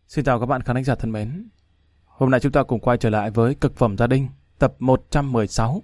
Xin chào các bạn khán giả thân mến. Hôm nay chúng ta cùng quay trở lại với Cực phẩm gia đình, tập 116.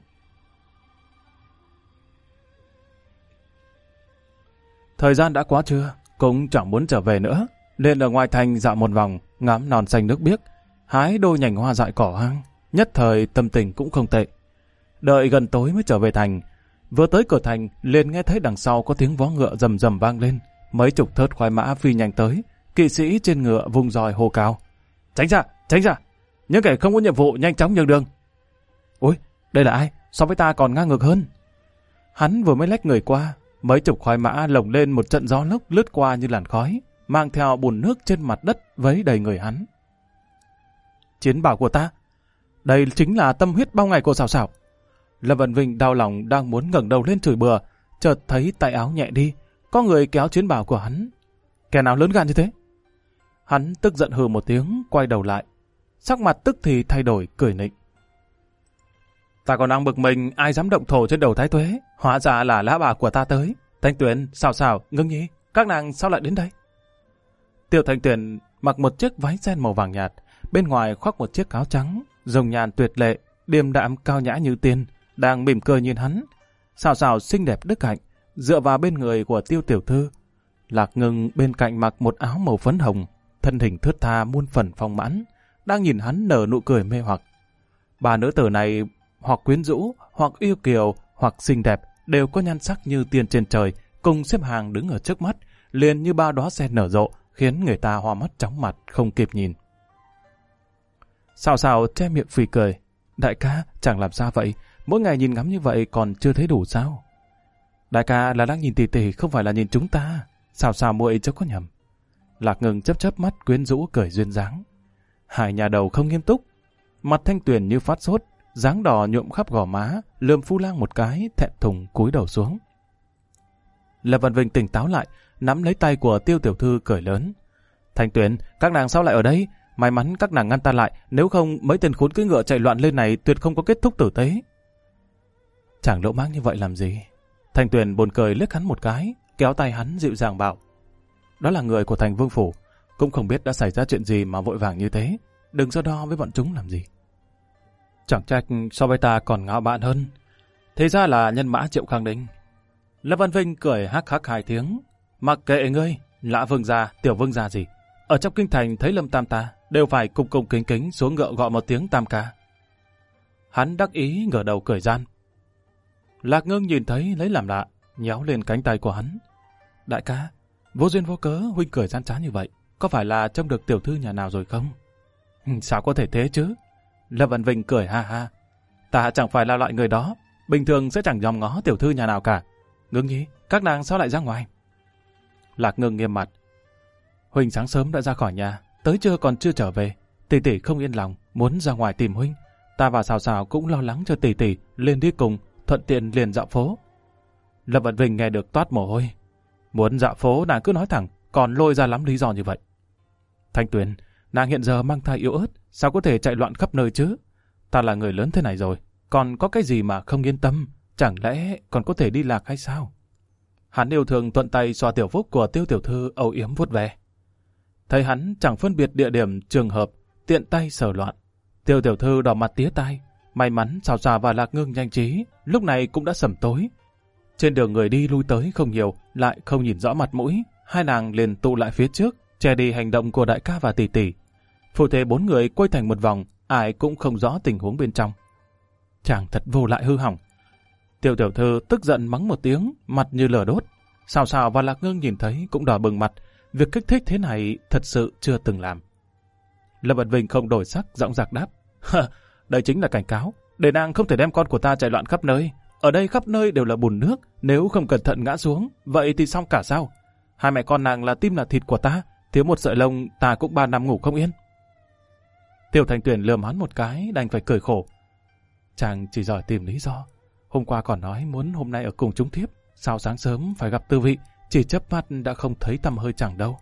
Thời gian đã quá trưa, cũng chẳng muốn trở về nữa, nên ở ngoài thành dạo một vòng, ngắm non xanh nước biếc, hái đôi nhành hoa dại cỏ hang, nhất thời tâm tình cũng không tệ. Đợi gần tối mới trở về thành, vừa tới cửa thành liền nghe thấy đằng sau có tiếng vó ngựa rầm rầm vang lên, mấy chục thớt khoái mã phi nhanh tới. Kỵ sĩ trên ngựa vung roi hô cao: Tránh ra, tránh ra! Những kẻ không có nhiệm vụ nhanh chóng nhường đường. Ôi, đây là ai? So với ta còn ngang ngược hơn. Hắn vừa mới lách người qua, mấy chục khoái mã lồng lên một trận gió lốc lướt qua như làn khói, mang theo bùn nước trên mặt đất vấy đầy người hắn. Chiến bảo của ta, đây chính là tâm huyết bao ngày của Sảo Sảo. Lâm Vân Vinh đau lòng đang muốn ngẩng đầu lên chửi bừa, chợt thấy tay áo nhẹ đi, có người kéo chiến bảo của hắn. Kẻ nào lớn gan như thế? Hắn tức giận hừ một tiếng, quay đầu lại. Sắc mặt tức thì thay đổi, cười nịnh. Ta còn đang bực mình, ai dám động thổ trên đầu Thái Tuế? Hóa ra là lão bà của ta tới. Thanh Tuyền, Sảo Sảo, Ngưng Nhi, các nàng sao lại đến đây? Tiêu Thanh Tuyền mặc một chiếc váy ren màu vàng nhạt, bên ngoài khoác một chiếc áo trắng, dùng nhàn tuyệt lệ, điềm đạm cao nhã như tiên, đang mỉm cười nhìn hắn. Sảo Sảo xinh đẹp đức hạnh, dựa vào bên người của Tiêu tiểu thư. Lạc Ngưng bên cạnh mặc một áo màu phấn hồng, thân hình thướt tha muôn phần phong mãn, đang nhìn hắn nở nụ cười mê hoặc. Bà nữ tử này hoặc quyến rũ, hoặc yêu kiều, hoặc xinh đẹp, đều có nhan sắc như tiên trên trời, cùng xếp hàng đứng ở trước mắt, liền như ba đóa sen nở rộ, khiến người ta hoa mắt chóng mặt không kịp nhìn. Sảo Sảo che miệng phì cười. Đại ca, chẳng làm sao vậy, mỗi ngày nhìn ngắm như vậy còn chưa thấy đủ sao? Đại ca là đang nhìn tỷ tỷ, không phải là nhìn chúng ta. Sảo Sảo muội chớ có nhầm. Lạc Ngưng chớp chớp mắt quyến rũ cười duyên dáng. Hai nhà đầu không nghiêm túc, mặt Thanh Tuyền như phát sốt, dáng đỏ nhuộm khắp gò má, lườm Phu Lang một cái, thẹn thùng cúi đầu xuống. Lâm Vân Vinh tỉnh táo lại, nắm lấy tay của Tiêu tiểu thư cười lớn. Thanh Tuyền, các nàng sao lại ở đây? May mắn các nàng ngăn ta lại, nếu không mấy tên khốn cưỡi ngựa chạy loạn lên này tuyệt không có kết thúc tử tế. Chẳng lỗ mãng như vậy làm gì? Thanh Tuyền buồn cười liếc hắn một cái, kéo tay hắn dịu dàng bảo. Đó là người của thành vương phủ, cũng không biết đã xảy ra chuyện gì mà vội vàng như thế. Đừng so đo với bọn chúng làm gì. Chẳng trách so với ta còn ngạo mạn hơn. Thế ra là nhân mã Triệu Khang Đinh. Lâm Văn Vinh cười hắc hắc hai tiếng. Mặc kệ ngươi, lã vương gia, tiểu vương gia gì. Ở trong kinh thành thấy Lâm Tam ta đều phải cung cung kính kính xuống ngựa gọi một tiếng tam ca. Hắn đắc ý ngửa đầu cười gian. Lạc Ngưng nhìn thấy lấy làm lạ, nhéo lên cánh tay của hắn. Đại ca, vô duyên vô cớ huynh cười gian trá như vậy, có phải là trông được tiểu thư nhà nào rồi không? Sao có thể thế chứ? Lâm Văn Vinh cười ha ha. Ta chẳng phải là loại người đó, bình thường sẽ chẳng nhòm ngó tiểu thư nhà nào cả. Ngưng Nhi, các nàng sao lại ra ngoài? Lạc Ngưng nghiêm mặt. Huynh sáng sớm đã ra khỏi nhà, tới trưa còn chưa trở về. Tỷ tỷ không yên lòng, muốn ra ngoài tìm huynh. Ta và Sảo Sảo cũng lo lắng cho tỷ tỷ, liền đi cùng, thuận tiện liền dạo phố. Lâm Văn Vinh nghe được toát mồ hôi. Muốn dạo phố nàng cứ nói thẳng, còn lôi ra lắm lý do như vậy. Thanh Tuyền, nàng hiện giờ mang thai yếu ớt, sao có thể chạy loạn khắp nơi chứ? Ta là người lớn thế này rồi, còn có cái gì mà không yên tâm? Chẳng lẽ còn có thể đi lạc hay sao? Hắn yêu thương thuận tay xoa tiểu phúc của Tiêu tiểu thư âu yếm vuốt ve. Thấy hắn chẳng phân biệt địa điểm, trường hợp, tiện tay sờ loạn. Tiêu tiểu thư đỏ mặt tía tai. May mắn Sảo Sảo và Lạc Ngưng nhanh trí, lúc này cũng đã sẩm tối. Trên đường người đi lui tới không nhiều, lại không nhìn rõ mặt mũi, hai nàng liền tụ lại phía trước, che đi hành động của đại ca và tỷ tỷ. Phụ thể bốn người quay thành một vòng, ai cũng không rõ tình huống bên trong. Chàng thật vô lại hư hỏng. Tiêu tiểu thư tức giận mắng một tiếng, mặt như lửa đốt. Sảo Sảo và Lạc Ngưng nhìn thấy cũng đỏ bừng mặt, việc kích thích thế này thật sự chưa từng làm. Lâm Văn Vinh không đổi sắc, giọng giạc đáp. Đây chính là cảnh cáo, để nàng không thể đem con của ta chạy loạn khắp nơi. Ở đây khắp nơi đều là bùn nước, nếu không cẩn thận ngã xuống, vậy thì xong cả sao? Hai mẹ con nàng là tim là thịt của ta, thiếu một sợi lông ta cũng 3 năm ngủ không yên. Tiêu Thanh Tuyền lườm hắn một cái, đành phải cười khổ. Chàng chỉ giỏi tìm lý do. Hôm qua còn nói muốn hôm nay ở cùng chúng thiếp, sao sáng sớm phải gặp tư vị, chỉ chớp mắt đã không thấy tăm hơi chẳng đâu.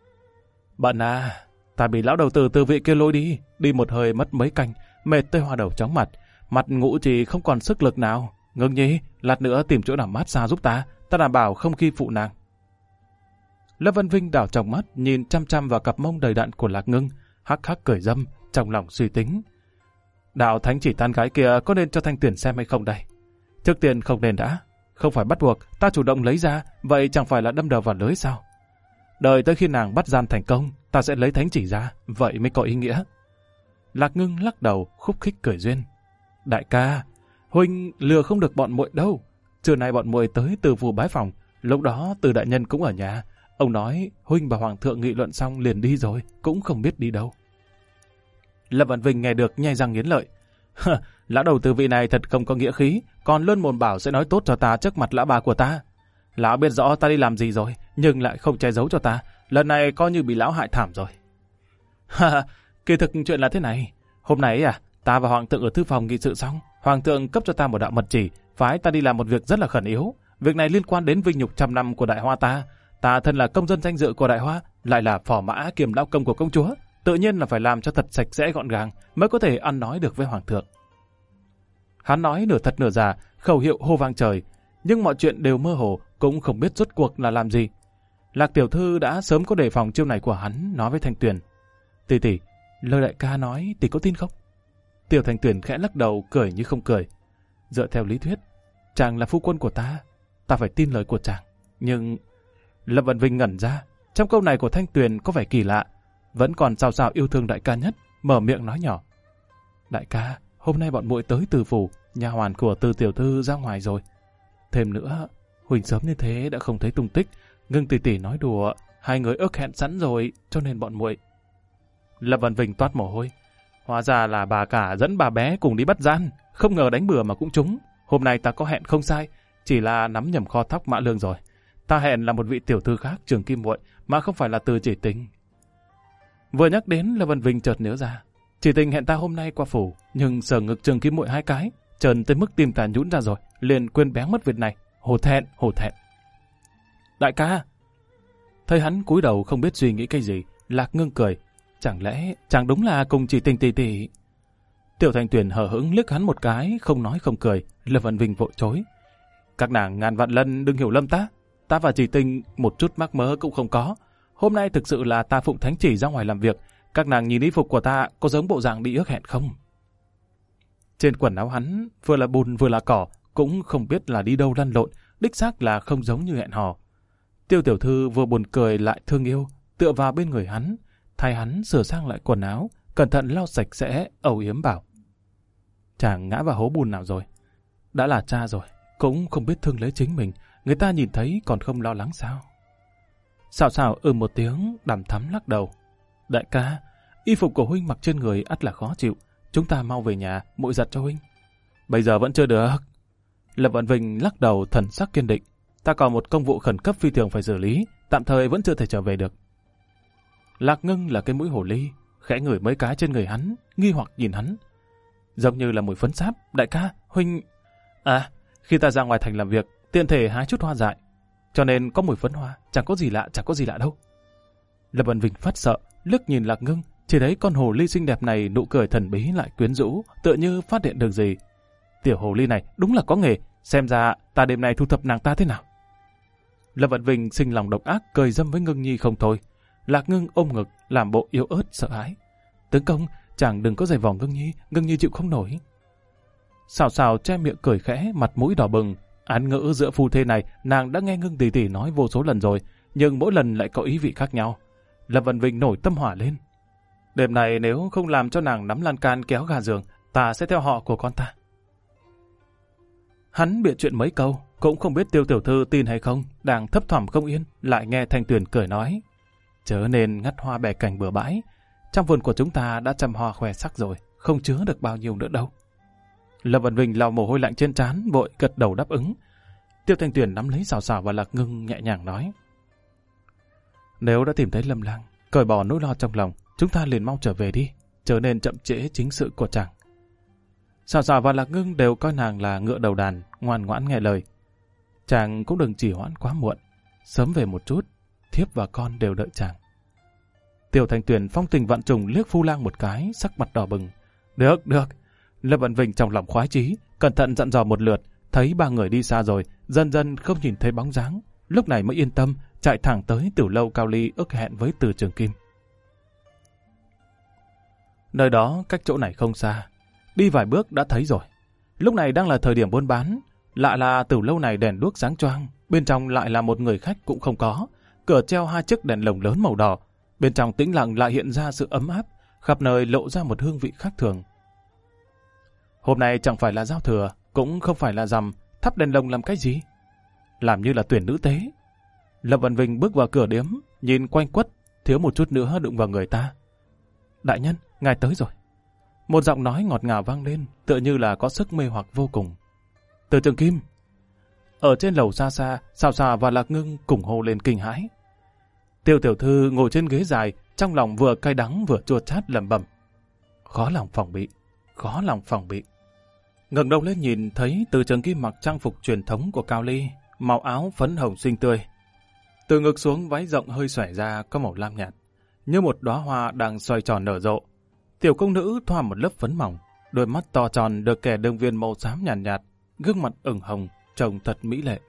Bận à, ta bị lão đầu tử tư vị kia lôi đi một hơi mất mấy canh, mệt tới hoa đầu chóng mặt ngũ chỉ không còn sức lực nào. Ngưng Nhi, lát nữa tìm chỗ nào mát xa giúp ta đảm bảo không khi phụ nàng. Lâm Văn Vinh đảo trong mắt nhìn chăm chăm vào cặp mông đầy đặn của Lạc Ngưng, hắc hắc cười dâm, trong lòng suy tính. Đạo thánh chỉ tán gái kia có nên cho Thanh Tuyền xem hay không đây? Trước tiên không nên đã, không phải bắt buộc, ta chủ động lấy ra, vậy chẳng phải là đâm đầu vào lưới sao? Đợi tới khi nàng bắt gian thành công, ta sẽ lấy thánh chỉ ra, vậy mới có ý nghĩa. Lạc Ngưng lắc đầu, khúc khích cười duyên. Đại ca, huynh lừa không được bọn muội đâu. Trưa nay bọn muội tới Từ Phủ bái phòng, lúc đó Từ đại nhân cũng ở nhà. Ông nói huynh và hoàng thượng nghị luận xong liền đi rồi, cũng không biết đi đâu. Lâm Văn Vinh nghe được nhay răng nghiến lợi. Lão đầu Từ vị này thật không có nghĩa khí, còn luôn mồm bảo sẽ nói tốt cho ta trước mặt lão bà của ta. Lão biết rõ ta đi làm gì rồi, nhưng lại không che giấu cho ta. Lần này coi như bị lão hại thảm rồi. Kỳ thực chuyện là thế này. Hôm nay ta và hoàng thượng ở thư phòng nghị sự xong, hoàng thượng cấp cho ta một đạo mật chỉ, phái ta đi làm một việc rất là khẩn yếu. Việc này liên quan đến vinh nhục 100 năm của Đại Hoa ta. Ta thân là công dân danh dự của Đại Hoa, lại là phò mã kiềm lão công của công chúa, tự nhiên là phải làm cho thật sạch sẽ gọn gàng mới có thể ăn nói được với hoàng thượng. Hắn nói nửa thật nửa giả, khẩu hiệu hô vang trời, nhưng mọi chuyện đều mơ hồ, cũng không biết rốt cuộc là làm gì. Lạc tiểu thư đã sớm có đề phòng chiêu này của hắn, nói với Thanh Tuyền. Tỷ tỷ, lời đại ca nói tỷ có tin không? Tiểu Thanh Tuyền khẽ lắc đầu, cười như không cười. Dựa theo lý thuyết, chàng là phu quân của ta phải tin lời của chàng. Nhưng Lâm Văn Vinh ngẩn ra, trong câu này của Thanh Tuyền có vẻ kỳ lạ, vẫn còn sao sao yêu thương đại ca nhất, mở miệng nói nhỏ. Đại ca, hôm nay bọn muội tới Từ Phủ, nha hoàn của Từ tiểu thư ra ngoài rồi. Thêm nữa, huỳnh sớm như thế đã không thấy tung tích, Ngưng tỷ tỷ nói đùa, hai người ước hẹn sẵn rồi, cho nên bọn muội. Lâm Văn Vinh toát mồ hôi. Hóa ra là bà cả dẫn bà bé cùng đi bắt gian, không ngờ đánh bừa mà cũng trúng. Hôm nay ta có hẹn không sai, chỉ là nắm nhầm kho thóc Mã Lương rồi. Ta hẹn là một vị tiểu thư khác Trường Kim Muội, mà không phải là Từ Chỉ Tình. Vừa nhắc đến, Lâm Văn Vinh chợt nhớ ra, Chỉ Tình hẹn ta hôm nay qua phủ, nhưng sờ ngực Trường Kim Muội 2 cái, trần tới mức tim ta nhũn ra rồi, liền quên béng mất việc này. Hổ thẹn. Đại ca! Thấy hắn cúi đầu không biết suy nghĩ cái gì, Lạc Ngưng cười. Chẳng lẽ chàng đúng là cùng Chỉ Tình tỷ tỷ? Tiểu Thanh Tuyền hờ hững liếc hắn một cái, không nói không cười. Lâm Văn Vinh vội chối. Các nàng ngàn vạn lần đừng hiểu lầm ta và Chỉ Tình một chút mắc mớ cũng không có. Hôm nay thực sự là ta phụng thánh chỉ ra ngoài làm việc. Các nàng nhìn y phục của ta có giống bộ dạng đi ước hẹn không? Trên quần áo hắn vừa là bùn vừa là cỏ, cũng không biết là đi đâu lăn lộn, đích xác là không giống như hẹn hò. Tiêu tiểu thư vừa buồn cười lại thương yêu, tựa vào bên người hắn, thay hắn sửa sang lại quần áo, cẩn thận lau sạch sẽ, âu yếm bảo. Chàng ngã vào hố bùn nào rồi? Đã là cha rồi, cũng không biết thương lấy chính mình, người ta nhìn thấy còn không lo lắng sao? Xào một tiếng, đằm thắm lắc đầu. Đại ca, y phục của huynh mặc trên người ắt là khó chịu, chúng ta mau về nhà, muội giặt cho huynh. Bây giờ vẫn chưa được. Lâm Văn Vinh lắc đầu, thần sắc kiên định. Ta còn một công vụ khẩn cấp phi thường phải xử lý, tạm thời vẫn chưa thể trở về được. Lạc Ngưng là cái mũi hổ ly, khẽ ngửi mấy cái trên người hắn, nghi hoặc nhìn hắn. Giống như là mùi phấn sáp. Đại ca, huynh... khi ta ra ngoài thành làm việc, tiện thể hái chút hoa dại, cho nên có mùi phấn hoa, chẳng có gì lạ đâu. Lâm Văn Vinh phát sợ, liếc nhìn Lạc Ngưng, chỉ thấy con hồ ly xinh đẹp này nụ cười thần bí lại quyến rũ, tựa như phát hiện được gì. Tiểu hồ ly này đúng là có nghề, xem ra ta đêm nay thu thập nàng ta thế nào. Lâm Văn Vinh sinh lòng độc ác, cười dâm với Ngưng Nhi không thôi. Lạc Ngưng ôm ngực, làm bộ yếu ớt sợ hãi. Tướng công, chàng đừng có giày vò Ngưng Nhi chịu không nổi. Xào che miệng cười khẽ, mặt mũi đỏ bừng. Án ngữ giữa phu thê này nàng đã nghe Ngưng tỷ tỷ nói vô số lần rồi, nhưng mỗi lần lại có ý vị khác nhau. Lâm Văn Vinh nổi tâm hỏa lên. Đêm này nếu không làm cho nàng nắm lan can kéo gà giường, ta sẽ theo họ của con ta. Hắn bịa chuyện mấy câu, cũng không biết Tiêu tiểu thư tin hay không, đang thấp thỏm không yên, lại nghe Thanh Tuyền cười nói. Chớ nên ngắt hoa bẻ cành bừa bãi, trong vườn của chúng ta đã chăm hoa khoe sắc rồi, không chứa được bao nhiêu nữa đâu. Lâm Văn Vinh lau mồ hôi lạnh trên trán, vội gật đầu đáp ứng. Tiêu Thanh Tuyền nắm lấy Xào và Lạc Ngưng nhẹ nhàng nói. Nếu đã tìm thấy Lâm Lang, cởi bỏ nỗi lo trong lòng, chúng ta liền mau trở về đi, trở nên chậm trễ chính sự của chàng. Xào và Lạc Ngưng đều coi nàng là ngựa đầu đàn, ngoan ngoãn nghe lời. Chàng cũng đừng chỉ hoãn quá muộn, sớm về một chút, thiếp và con đều đợi chàng. Tiêu Thanh Tuyền phong tình vạn trùng liếc Phu Lang một cái, sắc mặt đỏ bừng. Được. Lâm Văn Vinh trong lòng khoái chí, cẩn thận dặn dò một lượt, thấy ba người đi xa rồi, dần dần không nhìn thấy bóng dáng, lúc này mới yên tâm chạy thẳng tới tiểu lâu Cao Ly ước hẹn với Từ Trường Kim. Nơi đó cách chỗ này không xa, đi vài bước đã thấy rồi. Lúc này đang là thời điểm buôn bán, lạ là tiểu lâu này đèn đuốc sáng choang, bên trong lại là một người khách cũng không có, cửa treo 2 chiếc đèn lồng lớn màu đỏ, bên trong tĩnh lặng lại hiện ra sự ấm áp, khắp nơi lộ ra một hương vị khác thường. Hôm nay chẳng phải là giao thừa, cũng không phải là rằm, thắp đèn lồng làm cái gì? Làm như là tuyển nữ tế. Lâm Văn Vinh bước vào cửa điếm, nhìn quanh quất, thiếu một chút nữa đụng vào người ta. Đại nhân, ngài tới rồi. Một giọng nói ngọt ngào vang lên, tựa như là có sức mê hoặc vô cùng. Từ Trường Kim. Ở trên lầu xa xa, Xào Xà và Lạc Ngưng cùng hô lên kinh hãi. Tiêu tiểu thư ngồi trên ghế dài, trong lòng vừa cay đắng vừa chua chát lẩm bẩm. Khó lòng phòng bị, khó lòng phòng bị. Ngẩng đầu lên nhìn thấy Từ Trường Kim mặc trang phục truyền thống của Cao Ly, màu áo phấn hồng xinh tươi. Từ ngực xuống váy rộng hơi xòe ra có màu lam nhạt, như một đóa hoa đang xoay tròn nở rộ. Tiểu công nữ thoa một lớp phấn mỏng, đôi mắt to tròn được kẻ đường viền màu xám nhàn nhạt, gương mặt ửng hồng, trông thật mỹ lệ.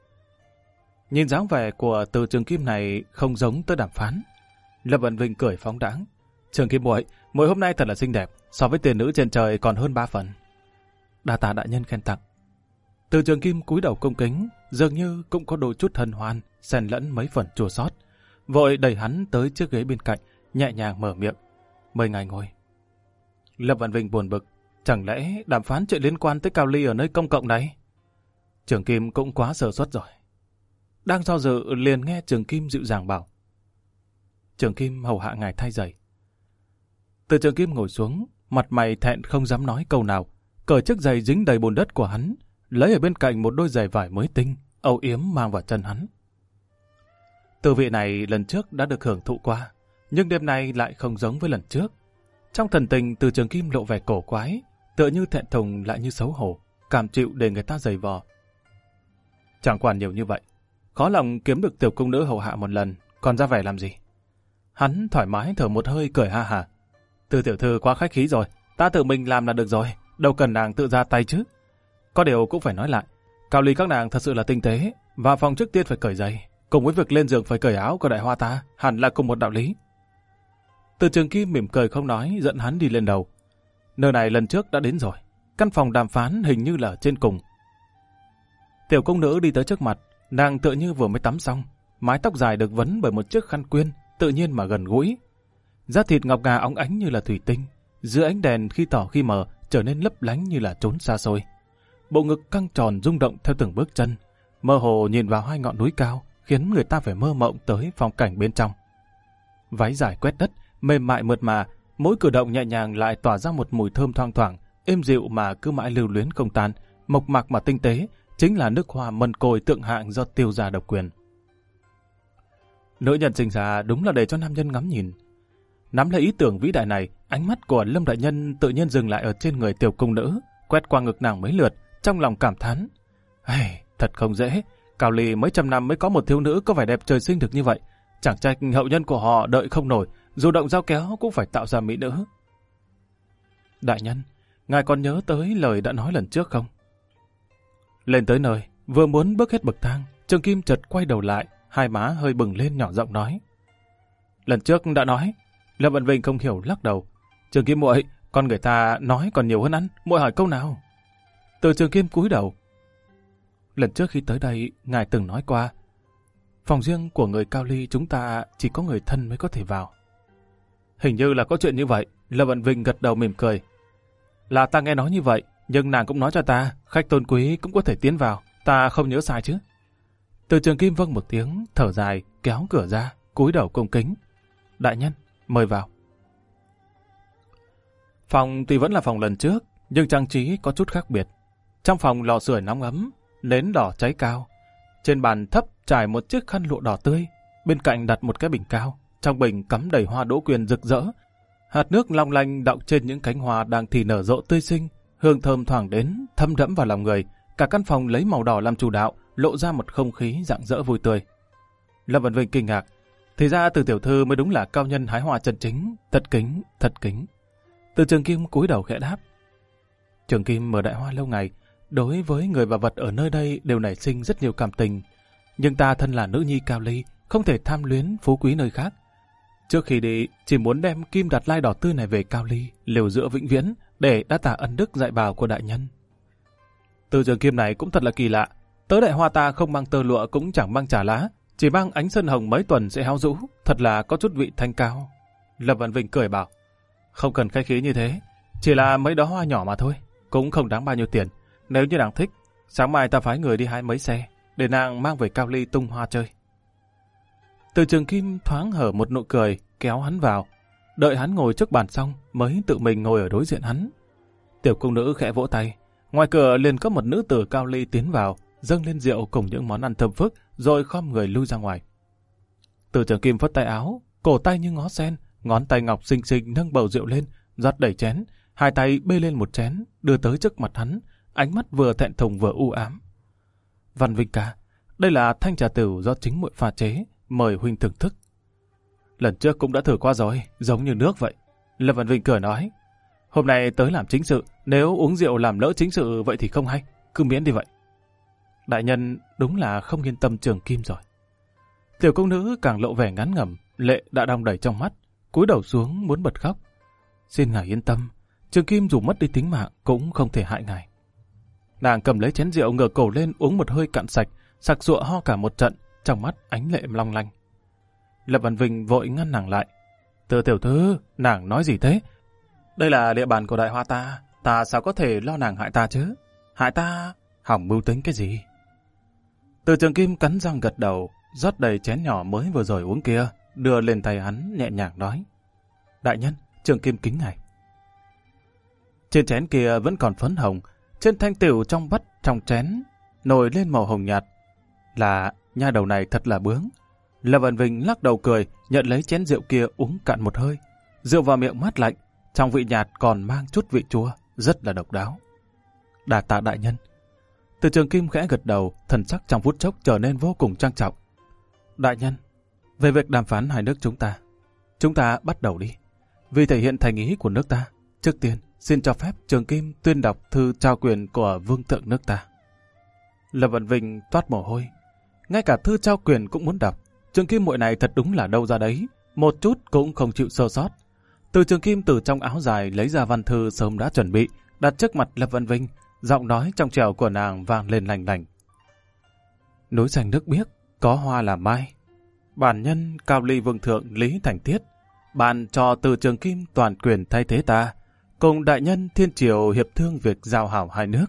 Nhìn dáng vẻ của Từ Trường Kim này không giống tới đàm phán. Lâm Vận Vinh cười phóng đãng. Trường Kim muội, muội hôm nay thật là xinh đẹp, so với tiền nữ trên trời còn hơn 3 phần. Đa tạ đại nhân khen tặng. Từ Trường Kim cúi đầu cung kính, dường như cũng có đôi chút hân hoan, xen lẫn mấy phần chua xót. Vội đẩy hắn tới chiếc ghế bên cạnh, nhẹ nhàng mở miệng. Mời ngài ngồi. Lâm Văn Vinh buồn bực. Chẳng lẽ đàm phán chuyện liên quan tới Cao Ly ở nơi công cộng này? Trường Kim cũng quá sơ suất rồi. Đang do dự liền nghe Trường Kim dịu dàng bảo. Trường Kim hầu hạ ngài thay giày. Từ Trường Kim ngồi xuống, mặt mày thẹn không dám nói câu nào, cởi chiếc giày dính đầy bùn đất của hắn, lấy ở bên cạnh một đôi giày vải mới tinh, âu yếm mang vào chân hắn. Tư vị này lần trước đã được hưởng thụ qua, nhưng đêm nay lại không giống với lần trước. Trong thần tình, Từ Trường Kim lộ vẻ cổ quái, tựa như thẹn thùng lại như xấu hổ, cảm chịu để người ta giày vò. Chẳng quản nhiều như vậy, khó lòng kiếm được tiểu cung nữ hầu hạ một lần, còn ra vẻ làm gì? Hắn thoải mái thở một hơi cười ha hả. Từ tiểu thư quá khách khí rồi, ta tự mình làm là được rồi, đâu cần nàng tự ra tay chứ. Có điều cũng phải nói lại, Cao Ly các nàng thật sự là tinh tế, vào phòng trước tiên phải cởi giày, cùng với việc lên giường phải cởi áo của đại hoa ta, hẳn là cùng một đạo lý. Từ Trường Kim mỉm cười không nói, dẫn hắn đi lên đầu. Nơi này lần trước đã đến rồi, căn phòng đàm phán hình như là ở trên cùng. Tiểu công nữ đi tới trước mặt, nàng tựa như vừa mới tắm xong, mái tóc dài được vấn bởi một chiếc khăn quyên, tự nhiên mà gần gũi. Da thịt ngọc ngà óng ánh như là thủy tinh, dưới ánh đèn khi tỏ khi mờ trở nên lấp lánh như là trốn xa xôi. Bộ ngực căng tròn rung động theo từng bước chân, mơ hồ nhìn vào 2 ngọn núi cao, khiến người ta phải mơ mộng tới phong cảnh bên trong. Váy dài quét đất, mềm mại mượt mà, mỗi cử động nhẹ nhàng lại tỏa ra một mùi thơm thoang thoảng, êm dịu mà cứ mãi lưu luyến không tan, mộc mạc mà tinh tế, chính là nước hoa mân côi thượng hạng do Tiêu gia độc quyền. Nữ nhân sinh ra đúng là để cho nam nhân ngắm nhìn. Nắm lấy ý tưởng vĩ đại này, ánh mắt của Lâm đại nhân tự nhiên dừng lại ở trên người tiểu cung nữ, quét qua ngực nàng mấy lượt, trong lòng cảm thán. Thật không dễ, Cao Ly mấy trăm năm mới có một thiếu nữ có vẻ đẹp trời sinh được như vậy, chẳng trách hậu nhân của họ đợi không nổi, dù động dao kéo cũng phải tạo ra mỹ nữ. Đại nhân, ngài còn nhớ tới lời đã nói lần trước không? Lên tới nơi, vừa muốn bước hết bậc thang, Trường Kim chợt quay đầu lại, hai má hơi bừng lên nhỏ giọng nói. Lần trước đã nói. Lâm Vận Vinh không hiểu lắc đầu. Trường Kim muội, con người ta nói còn nhiều hơn ăn, muội hỏi câu nào? Từ Trường Kim cúi đầu. Lần trước khi tới đây, ngài từng nói qua, phòng riêng của người Cao Ly chúng ta chỉ có người thân mới có thể vào. Hình như là có chuyện như vậy. Lâm Vận Vinh gật đầu mỉm cười. Là ta nghe nói như vậy, nhưng nàng cũng nói cho ta, khách tôn quý cũng có thể tiến vào, ta không nhớ sai chứ? Từ Trường Kim vâng một tiếng, thở dài, kéo cửa ra, cúi đầu cung kính. Đại nhân, mời vào. Phòng tuy vẫn là phòng lần trước, nhưng trang trí có chút khác biệt. Trong phòng lò sưởi nóng ấm, nến đỏ cháy cao. Trên bàn thấp trải một chiếc khăn lụa đỏ tươi, bên cạnh đặt một cái bình cao, trong bình cắm đầy hoa đỗ quyên rực rỡ. Hạt nước long lanh đọng trên những cánh hoa đang thì nở rộ tươi xinh, hương thơm thoảng đến, thấm đẫm vào lòng người. Cả căn phòng lấy màu đỏ làm chủ đạo, lộ ra một không khí rạng rỡ vui tươi. Lâm Vận Vinh kinh ngạc, thì ra Từ tiểu thư mới đúng là cao nhân hái hoa chân chính, thật kính, thật kính. Từ Trường Kim cúi đầu khẽ đáp. Trường Kim ở Đại Hoa lâu ngày, đối với người và vật ở nơi đây đều nảy sinh rất nhiều cảm tình. Nhưng ta thân là nữ nhi Cao Ly, không thể tham luyến phú quý nơi khác. Trước khi đi, chỉ muốn đem kim đặt lai đỏ tươi này về Cao Ly, liều giữa vĩnh viễn, để đáp trả ân đức dạy bảo của đại nhân. Từ trường kim này cũng thật là kỳ lạ. Tới đại hoa ta không mang tơ lụa cũng chẳng mang trà lá, chỉ mang ánh sơn hồng mấy tuần sẽ héo rũ, thật là có chút vị thanh cao. Lâm Văn Vinh cười bảo, không cần khách khí như thế, chỉ là mấy đóa hoa nhỏ mà thôi, cũng không đáng bao nhiêu tiền. Nếu như nàng thích, sáng mai ta phái người đi hái mấy xe, để nàng mang về Cao Ly tung hoa chơi. Từ trường kim thoáng hở một nụ cười, kéo hắn vào. Đợi hắn ngồi trước bàn xong, mới tự mình ngồi ở đối diện hắn. Tiểu cung nữ khẽ vỗ tay. Ngoài cửa liền có một nữ tử Cao Ly tiến vào, dâng lên rượu cùng những món ăn thơm phức, rồi khom người lui ra ngoài. Từ trường kim phất tay áo, cổ tay như ngó sen, ngón tay ngọc xinh xinh nâng bầu rượu lên, rót đầy chén, hai tay bê lên một chén, đưa tới trước mặt hắn, ánh mắt vừa thẹn thùng vừa u ám. Văn Vinh ca, đây là thanh trà tửu do chính muội pha chế, mời huynh thưởng thức. Lần trước cũng đã thử qua rồi, giống như nước vậy. Lâm Văn Vinh cười nói, hôm nay tới làm chính sự, nếu uống rượu làm lỡ chính sự vậy thì không hay, cứ miễn đi vậy. Đại nhân đúng là không yên tâm Trường Kim rồi. Tiểu công nữ càng lộ vẻ ngán ngẩm, lệ đã đong đầy trong mắt, cúi đầu xuống muốn bật khóc. Xin ngài yên tâm, Trường Kim dù mất đi tính mạng cũng không thể hại ngài. Nàng cầm lấy chén rượu ngửa cổ lên uống một hơi cạn sạch, sặc sụa ho cả một trận, trong mắt ánh lệ long lanh. Lâm Văn Vinh vội ngăn nàng lại. Từ tiểu thư, nàng nói gì thế? Đây là địa bàn của đại hoa ta, ta sao có thể lo nàng hại ta chứ? Hại ta, hỏng mưu tính cái gì? Từ Trường Kim cắn răng gật đầu, rót đầy chén nhỏ mới vừa rồi uống kia, đưa lên tay hắn nhẹ nhàng nói. Đại nhân, Trường Kim kính ngài. Trên chén kia vẫn còn phấn hồng, trên thanh tửu trong vắt trong chén nổi lên màu hồng nhạt. Là nha đầu này thật là bướng. Lâm Văn Vinh lắc đầu cười, nhận lấy chén rượu kia uống cạn một hơi. Rượu vào miệng mát lạnh, trong vị nhạt còn mang chút vị chua, rất là độc đáo. Đà tạ đại nhân. Từ Trường Kim khẽ gật đầu, thần sắc trong phút chốc trở nên vô cùng trang trọng. Đại nhân, về việc đàm phán hai nước chúng ta bắt đầu đi. Vì thể hiện thành ý của nước ta, trước tiên xin cho phép Trường Kim tuyên đọc thư trao quyền của vương thượng nước ta. Lâm Văn Vinh toát mồ hôi. Ngay cả thư trao quyền cũng muốn đọc. Trường Kim muội này thật đúng là đâu ra đấy, một chút cũng không chịu sơ sót. Từ Trường Kim từ trong áo dài lấy ra văn thư sớm đã chuẩn bị, đặt trước mặt Lâm Văn Vinh, giọng nói trong trẻo của nàng vang lên lành lành. Núi xanh nước biếc, có hoa là mai. Bản nhân Cao Ly vương thượng Lý Thành Tiết, ban cho Từ Trường Kim toàn quyền thay thế ta, cùng đại nhân thiên triều hiệp thương việc giao hảo hai nước.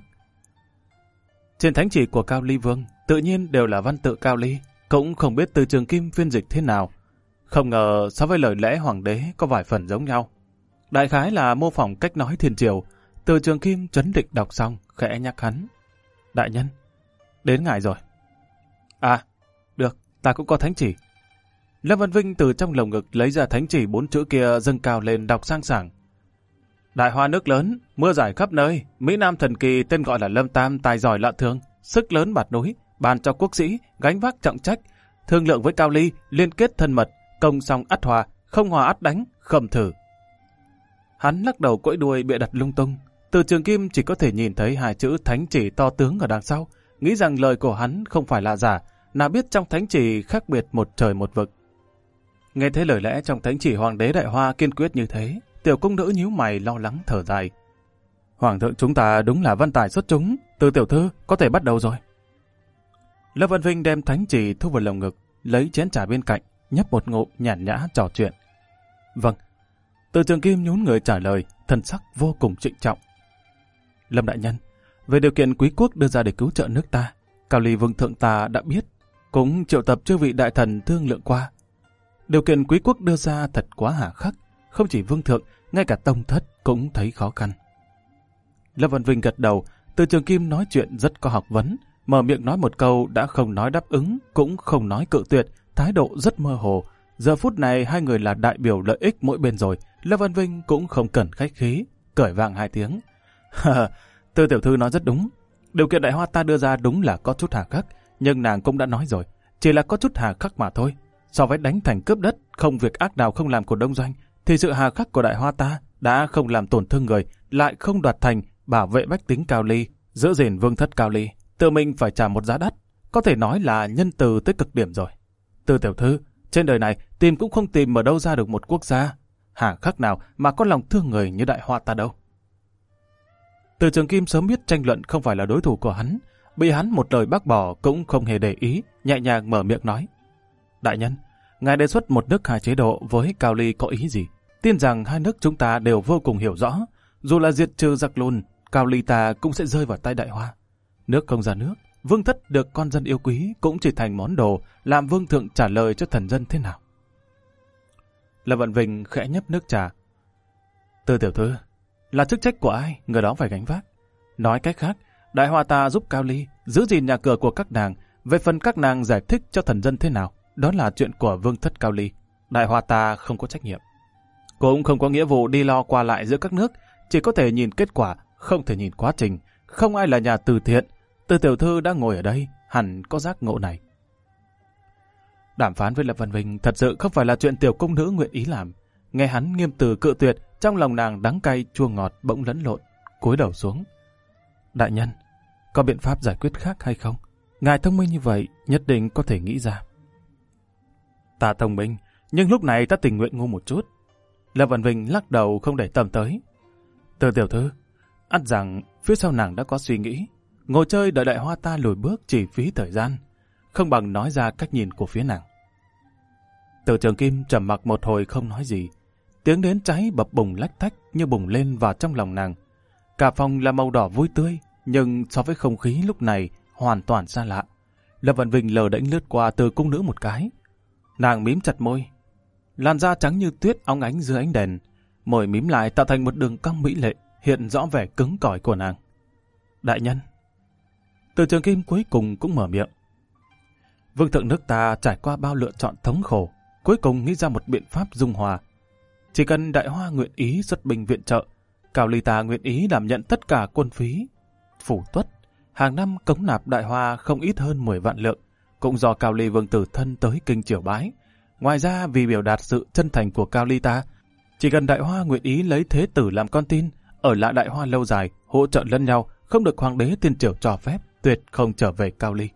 Trên thánh chỉ của Cao Ly vương, tự nhiên đều là văn tự Cao Ly, cũng không biết Từ Trường Kim phiên dịch thế nào. Không ngờ so với lời lẽ hoàng đế có vài phần giống nhau. Đại khái là mô phỏng cách nói thiên triều. Từ Trường Kim trấn định đọc xong, khẽ nhắc hắn. Đại nhân, đến ngài rồi. À, được, ta cũng có thánh chỉ. Lâm Văn Vinh từ trong lồng ngực lấy ra thánh chỉ 4 chữ kia dâng cao lên đọc sang sảng. Đại hoa nước lớn, mưa rải khắp nơi, Mỹ Nam thần kỳ tên gọi là Lâm Tam tài giỏi lạ thường, sức lớn bạt núi, ban cho quốc sĩ, gánh vác trọng trách, thương lượng với Cao Ly, liên kết thân mật, công song ắt hòa, không hòa ắt đánh, khẩm thử. Hắn lắc đầu cỗi đuôi bịa đặt lung tung. Từ Trường Kim chỉ có thể nhìn thấy hai chữ thánh chỉ to tướng ở đằng sau, nghĩ rằng lời của hắn không phải là giả, nào biết trong thánh chỉ khác biệt một trời một vực. Nghe thấy lời lẽ trong thánh chỉ hoàng đế đại hoa kiên quyết như thế, tiểu cung nữ nhíu mày lo lắng thở dài. Hoàng thượng chúng ta đúng là văn tài xuất chúng, Từ tiểu thư có thể bắt đầu rồi. Lâm Văn Vinh đem thánh chỉ thu vào lồng ngực, lấy chén trà bên cạnh, nhấp một ngụm nhàn nhã trò chuyện. Vâng. Từ Trường Kim nhún người trả lời, thần sắc vô cùng trịnh trọng. Lâm đại nhân, về điều kiện quý quốc đưa ra để cứu trợ nước ta, Cao Ly vương thượng ta đã biết, cũng triệu tập chư vị đại thần thương lượng qua. Điều kiện quý quốc đưa ra thật quá hà khắc, không chỉ vương thượng, ngay cả tông thất cũng thấy khó khăn. Lâm Văn Vinh gật đầu. Từ Trường Kim nói chuyện rất có học vấn, mở miệng nói một câu đã không nói đáp ứng, cũng không nói cự tuyệt, thái độ rất mơ hồ. Giờ phút này hai người là đại biểu lợi ích mỗi bên rồi, Lâm Văn Vinh cũng không cần khách khí, cởi vang hai tiếng. Từ tiểu thư nói rất đúng, điều kiện đại hoa ta đưa ra đúng là có chút hà khắc, nhưng nàng cũng đã nói rồi, chỉ là có chút hà khắc mà thôi. So với đánh thành cướp đất, không việc ác nào không làm của đông doanh, thì sự hà khắc của đại hoa ta đã không làm tổn thương người, lại không đoạt thành, bảo vệ bách tính Cao Ly, giữ gìn vương thất Cao Ly, tự mình phải trả một giá đắt, có thể nói là nhân từ tới cực điểm rồi. Từ tiểu thư, trên đời này tìm cũng không tìm ở đâu ra được một quốc gia hà khắc nào mà có lòng thương người như Đại Hoa ta đâu. Từ Trường Kim sớm biết tranh luận không phải là đối thủ của hắn, bị hắn một lời bác bỏ cũng không hề để ý, nhẹ nhàng mở miệng nói: Đại nhân, ngài đề xuất một nước hai chế độ với Cao Ly có ý gì? Tin rằng hai nước chúng ta đều vô cùng hiểu rõ, dù là diệt trừ giặc lùn, Cao Ly ta cũng sẽ rơi vào tay Đại Hoa. Nước không ra nước, vương thất được con dân yêu quý cũng chỉ thành món đồ, làm vương thượng trả lời cho thần dân thế nào? Lâm Vận Vinh khẽ nhấp nước trà. Từ tiểu thư, là chức trách của ai, người đó phải gánh vác. Nói cách khác, Đại Hoa ta giúp Cao Ly giữ gìn nhà cửa của các nàng, về phần các nàng giải thích cho thần dân thế nào, đó là chuyện của vương thất Cao Ly. Đại Hoa ta không có trách nhiệm. Cũng không có nghĩa vụ đi lo qua lại giữa các nước, chỉ có thể nhìn kết quả, không thể nhìn quá trình. Không ai là nhà từ thiện. Từ tiểu thư đã ngồi ở đây, hẳn có giác ngộ này. Đàm phán với Lâm Văn Vinh thật sự không phải là chuyện tiểu công nữ nguyện ý làm. Nghe hắn nghiêm từ cự tuyệt, trong lòng nàng đắng cay chua ngọt bỗng lẫn lộn, cúi đầu xuống. Đại nhân, có biện pháp giải quyết khác hay không? Ngài thông minh như vậy, nhất định có thể nghĩ ra. Ta thông minh, nhưng lúc này ta tình nguyện ngu một chút. Lâm Văn Vinh lắc đầu không để tâm tới. Từ tiểu thư, ắt rằng phía sau nàng đã có suy nghĩ. Ngồi chơi đợi Đại Hoa ta lùi bước chỉ phí thời gian, không bằng nói ra cách nhìn của phía nàng. Từ Trường Kim trầm mặc một hồi không nói gì. Tiếng đến cháy bập bùng lách tách như bùng lên vào trong lòng nàng. Cả phòng là màu đỏ vui tươi, nhưng so với không khí lúc này hoàn toàn xa lạ. Lâm Văn Vinh lờ đễnh lướt qua Từ cung nữ một cái. Nàng mím chặt môi, làn da trắng như tuyết óng ánh dưới ánh đèn, môi mím lại tạo thành một đường cong mỹ lệ, hiện rõ vẻ cứng cỏi của nàng. Đại nhân. Từ Trường Kim cuối cùng cũng mở miệng. Vương thượng nước ta trải qua bao lựa chọn thống khổ, cuối cùng nghĩ ra một biện pháp dung hòa. Chỉ cần Đại Hoa nguyện ý xuất binh viện trợ, Cao Ly ta nguyện ý đảm nhận tất cả quân phí. Phủ Tuất, hàng năm cống nạp Đại Hoa không ít hơn 10 vạn lượng, cũng do Cao Ly vương tử thân tới kinh triều bái. Ngoài ra vì biểu đạt sự chân thành của Cao Ly ta, chỉ cần Đại Hoa nguyện ý lấy thế tử làm con tin, ở lại Đại Hoa lâu dài, hỗ trợ lẫn nhau, không được hoàng đế tiên triều cho phép, tuyệt không trở về Cao Ly.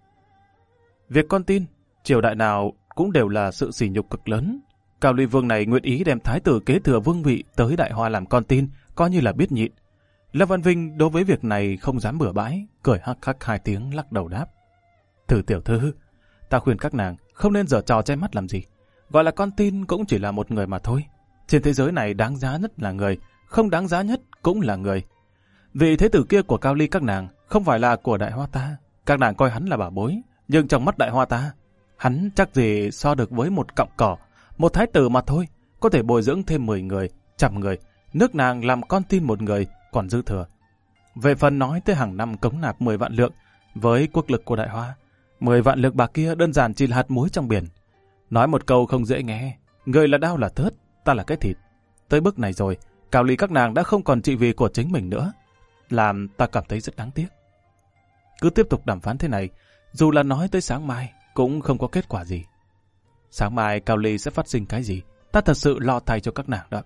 Việc con tin, triều đại nào cũng đều là sự sỉ nhục cực lớn. Cao Ly vương này nguyện ý đem thái tử kế thừa vương vị tới Đại Hoa làm con tin, coi như là biết nhịn. Lâm Văn Vinh đối với việc này không dám bừa bãi, cười hắc hắc 2 tiếng lắc đầu đáp. Thử tiểu thư, ta khuyên các nàng không nên giở trò che mắt làm gì. Gọi là con tin cũng chỉ là một người mà thôi. Trên thế giới này đáng giá nhất là người, không đáng giá nhất cũng là người. Vị thế tử kia của Cao Ly các nàng không phải là của Đại Hoa ta. Các nàng coi hắn là bảo bối, nhưng trong mắt Đại Hoa ta, hắn chắc gì so được với một cọng cỏ, một thái tử mà thôi, có thể bồi dưỡng thêm 10 người, 100 người. Nước nàng làm con tin một người còn dư thừa. Về phần nói tới hàng năm cống nạp 10 vạn lượng, với quốc lực của Đại Hoa, 10 vạn lượng bạc kia đơn giản chỉ là hạt muối trong biển. Nói một câu không dễ nghe, người là đao là thớt, ta là cái thịt. Tới bước này rồi, Cao Ly các nàng đã không còn trị vì của chính mình nữa, làm ta cảm thấy rất đáng tiếc. Cứ tiếp tục đàm phán thế này, dù là nói tới sáng mai, cũng không có kết quả gì. Sáng mai Cao Ly sẽ phát sinh cái gì, ta thật sự lo thay cho các nàng đó.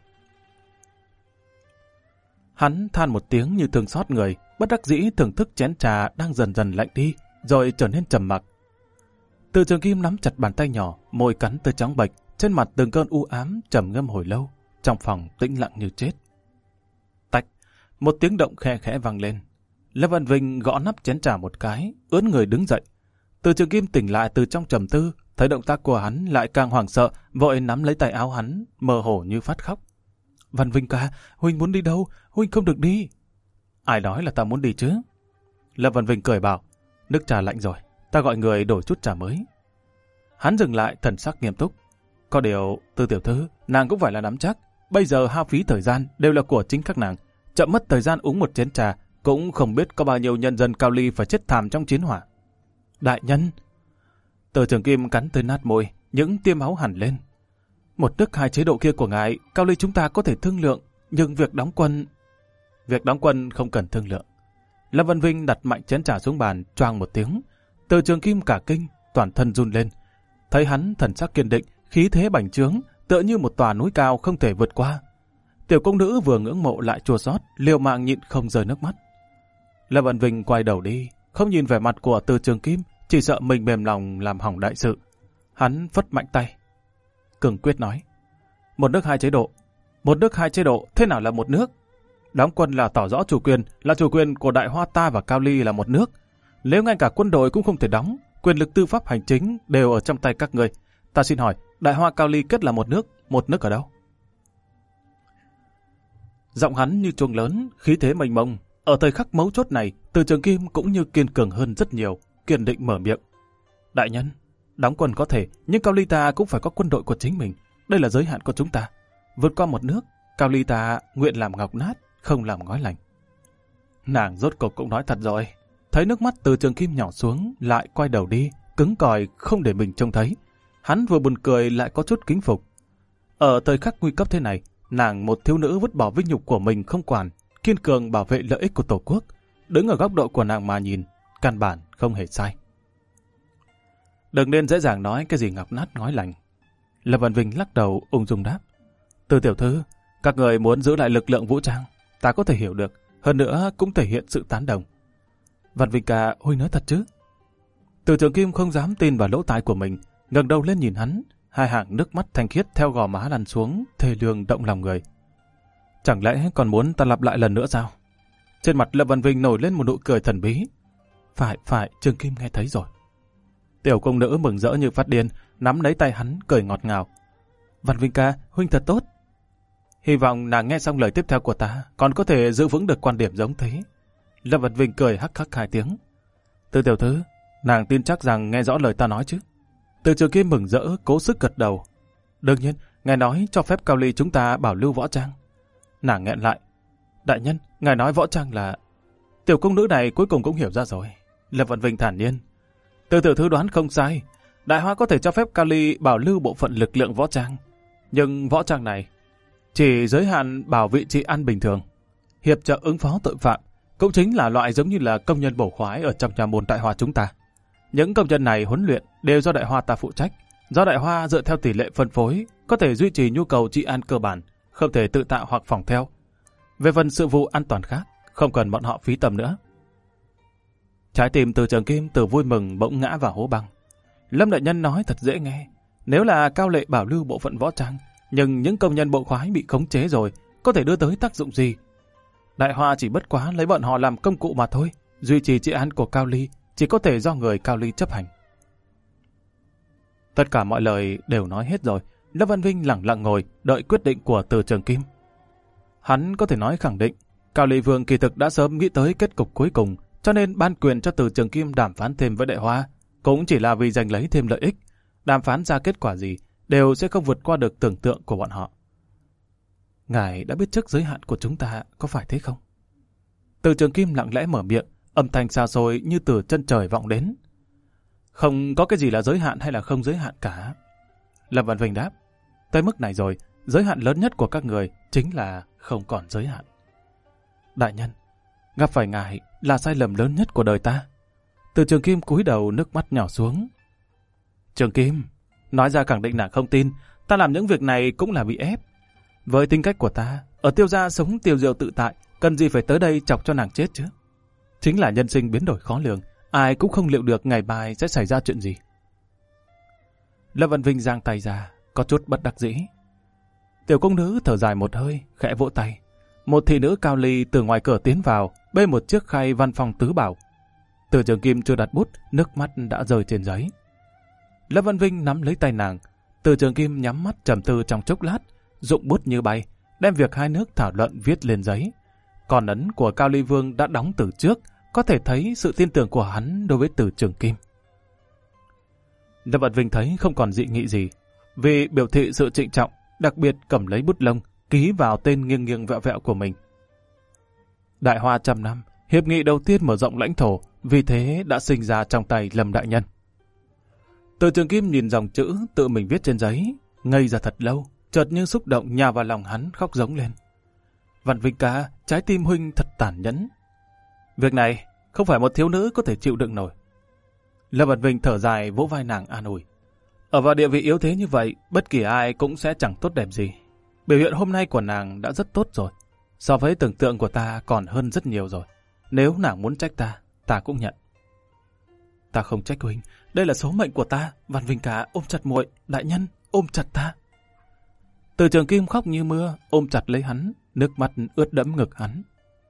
Hắn than một tiếng như thương xót người, bất đắc dĩ thưởng thức chén trà đang dần dần lạnh đi, rồi trở nên trầm mặc. Từ Trường Kim nắm chặt bàn tay nhỏ, môi cắn tới trắng bệch, trên mặt từng cơn u ám trầm ngâm hồi lâu, trong phòng tĩnh lặng như chết. Tạch, một tiếng động khe khẽ vang lên. Lâm Văn Vinh gõ nắp chén trà một cái, ướn người đứng dậy. Từ Trường Kim tỉnh lại từ trong trầm tư, thấy động tác của hắn lại càng hoảng sợ, vội nắm lấy tay áo hắn, mơ hồ như phát khóc. Văn Vinh ca, huynh muốn đi đâu? Huynh không được đi. Ai nói là ta muốn đi chứ? Lâm Văn Vinh cười bảo, nước trà lạnh rồi, ta gọi người đổi chút trà mới. Hắn dừng lại, thần sắc nghiêm túc. Có điều, Từ tiểu thư, nàng cũng phải là nắm chắc. Bây giờ hao phí thời gian đều là của chính các nàng. Chậm mất thời gian uống một chén trà, cũng không biết có bao nhiêu nhân dân Cao Ly phải chết thảm trong chiến hỏa. Đại nhân! Từ Trường Kim cắn tới nát môi, những tia máu hẳn lên. Một nước 2 chế độ kia của ngài, Cao Ly chúng ta có thể thương lượng, nhưng việc đóng quân... Việc đóng quân không cần thương lượng. Lâm Văn Vinh đặt mạnh chén trà xuống bàn, choang một tiếng. Từ Trường Kim cả kinh, toàn thân run lên. Thấy hắn thần sắc kiên định, khí thế bành trướng, tựa như một tòa núi cao không thể vượt qua. Tiểu công nữ vừa ngưỡng mộ lại chua xót, liều mạng nhịn không rơi nước mắt. Lâm Văn Vinh quay đầu đi, không nhìn vẻ mặt của Từ Trường Kim, chỉ sợ mình mềm lòng làm hỏng đại sự. Hắn phất mạnh tay, cường quyết nói: một nước hai chế độ. Một nước hai chế độ, thế nào là một nước? Đóng quân là tỏ rõ chủ quyền của Đại Hoa ta và Cao Ly là một nước. Nếu ngay cả quân đội cũng không thể đóng, quyền lực tư pháp hành chính đều ở trong tay các người. Ta xin hỏi, Đại Hoa Cao Ly kết là một nước ở đâu? Giọng hắn như chuông lớn, khí thế mênh mông. Ở thời khắc mấu chốt này, Từ Trường Kim cũng như kiên cường hơn rất nhiều, kiên định mở miệng: đại nhân, đóng quân có thể, nhưng Cao Ly ta cũng phải có quân đội của chính mình. Đây là giới hạn của chúng ta. Vượt qua một nước, Cao Ly ta nguyện làm ngọc nát, không làm ngói lành. Nàng rốt cục cũng nói thật rồi. Thấy nước mắt Từ Trường Kim nhỏ xuống, lại quay đầu đi, cứng cỏi không để mình trông thấy. Hắn vừa buồn cười lại có chút kính phục. Ở thời khắc nguy cấp thế này, nàng một thiếu nữ vứt bỏ vinh nhục của mình không quản, kiên cường bảo vệ lợi ích của Tổ quốc, đứng ở góc độ của nàng mà nhìn, căn bản không hề sai. Đừng nên dễ dàng nói cái gì ngọc nát ngói lành. Lâm Văn Vinh lắc đầu ung dung đáp: Từ tiểu thư, các người muốn giữ lại lực lượng vũ trang, ta có thể hiểu được, hơn nữa cũng thể hiện sự tán đồng. Văn Vinh ca, huynh nói thật chứ? Từ Trường Kim không dám tin vào lỗ tai của mình, ngẩng đầu lên nhìn hắn, hai hàng nước mắt thanh khiết theo gò má lăn xuống, thê lương động lòng người. Chẳng lẽ còn muốn ta lặp lại lần nữa sao? Trên mặt Lâm Văn Vinh nổi lên một nụ cười thần bí. Phải, Trường Kim nghe thấy rồi. Tiểu công nữ mừng rỡ như phát điên, nắm lấy tay hắn, cười ngọt ngào. Văn Vinh ca, huynh thật tốt. Hy vọng nàng nghe xong lời tiếp theo của ta, còn có thể giữ vững được quan điểm giống thế. Lâm Văn Vinh cười hắc hắc 2 tiếng. Từ tiểu thư, nàng tin chắc rằng nghe rõ lời ta nói chứ? Từ Trường Kim mừng rỡ, cố sức gật đầu. Đương nhiên, ngài nói cho phép Cao Ly chúng ta bảo lưu võ trang. Nàng nghẹn lại. Đại nhân, ngài nói võ trang là... Tiểu công nữ này cuối cùng cũng hiểu ra rồi. Lâm Văn Vinh thản nhiên. Từ tiểu thư đoán không sai. Đại Hoa có thể cho phép Cao Ly bảo lưu bộ phận lực lượng võ trang. Nhưng võ trang này chỉ giới hạn bảo vị trị an bình thường, hiệp trợ ứng phó tội phạm, cũng chính là loại giống như là công nhân bổ khoái ở trong nhà môn Đại Hoa chúng ta. Những công nhân này huấn luyện đều do Đại Hoa ta phụ trách. Do Đại Hoa dựa theo tỷ lệ phân phối, có thể duy trì nhu cầu trị an cơ bản, không thể tự tạo hoặc phòng theo. Về phần sự vụ an toàn khác, không cần bọn họ phí tầm nữa. Trái tim Từ Trường Kim từ vui mừng bỗng ngã vào hố băng. Lâm đại nhân nói thật dễ nghe. Nếu là Cao Lệ bảo lưu bộ phận võ trang, nhưng những công nhân bộ khoái bị khống chế rồi, có thể đưa tới tác dụng gì? Đại Hoa chỉ bất quá lấy bọn họ làm công cụ mà thôi. Duy trì trị an của Cao Ly chỉ có thể do người Cao Ly chấp hành. Tất cả mọi lời đều nói hết rồi. Lâm Văn Vinh lặng lặng ngồi đợi quyết định của Từ Trường Kim. Hắn có thể nói khẳng định Cao Ly Vương kỳ thực đã sớm nghĩ tới kết cục cuối cùng, cho nên ban quyền cho Từ Trường Kim đàm phán thêm với Đại Hoa cũng chỉ là vì giành lấy thêm lợi ích. Đàm phán ra kết quả gì đều sẽ không vượt qua được tưởng tượng của bọn họ. Ngài đã biết trước giới hạn của chúng ta, có phải thế không? Từ Trường Kim lặng lẽ mở miệng, âm thanh xa xôi như từ chân trời vọng đến. Không có cái gì là giới hạn hay là không giới hạn cả. Lâm Văn Vinh đáp. Tới mức này rồi, giới hạn lớn nhất của các người chính là không còn giới hạn. Đại nhân, gặp phải ngài là sai lầm lớn nhất của đời ta. Từ Trường Kim cúi đầu, nước mắt nhỏ xuống. Trường Kim, nói ra khẳng định nàng không tin, ta làm những việc này cũng là bị ép. Với tính cách của ta, ở Tiêu gia sống tiêu diêu tự tại, cần gì phải tới đây chọc cho nàng chết chứ? Chính là nhân sinh biến đổi khó lường, ai cũng không liệu được ngày mai sẽ xảy ra chuyện gì. Lâm Văn Vinh giang tay ra, có chút bất đắc dĩ. Tiểu công nữ thở dài một hơi, khẽ vỗ tay. Một thị nữ Cao Ly từ ngoài cửa tiến vào, bê một chiếc khay văn phòng tứ bảo. Từ Trường Kim chưa đặt bút, nước mắt đã rơi trên giấy. Lâm Văn Vinh nắm lấy tay nàng. Từ Trường Kim nhắm mắt trầm tư trong chốc lát, dụng bút như bay, đem việc hai nước thảo luận viết lên giấy. Còn ấn của Cao Ly Vương đã đóng từ trước, có thể thấy sự tin tưởng của hắn đối với Từ Trường Kim. Lâm Văn Vinh thấy không còn dị nghị gì, vì biểu thị sự trịnh trọng, đặc biệt cầm lấy bút lông, ký vào tên nghiêng nghiêng vẹo vẹo của mình. Đại Hoa 100 năm, hiệp nghị đầu tiên mở rộng lãnh thổ, vì thế đã sinh ra trong tay Lâm đại nhân. Từ Trường Kim nhìn dòng chữ tự mình viết trên giấy, ngây ra thật lâu, chợt như xúc động nhào vào lòng hắn, khóc giống lên. Văn Vinh ca, trái tim huynh thật tàn nhẫn. Việc này không phải một thiếu nữ có thể chịu đựng nổi. Lâm Văn Vinh thở dài vỗ vai nàng an ủi. Ở vào địa vị yếu thế như vậy, bất kỳ ai cũng sẽ chẳng tốt đẹp gì. Biểu hiện hôm nay của nàng đã rất tốt rồi. So với tưởng tượng của ta còn hơn rất nhiều rồi. Nếu nàng muốn trách ta, ta cũng nhận. Ta không trách huynh, đây là số mệnh của ta. Văn Vinh ca ôm chặt muội, đại nhân, ôm chặt ta. Từ Trường Kim khóc như mưa, ôm chặt lấy hắn, nước mắt ướt đẫm ngực hắn.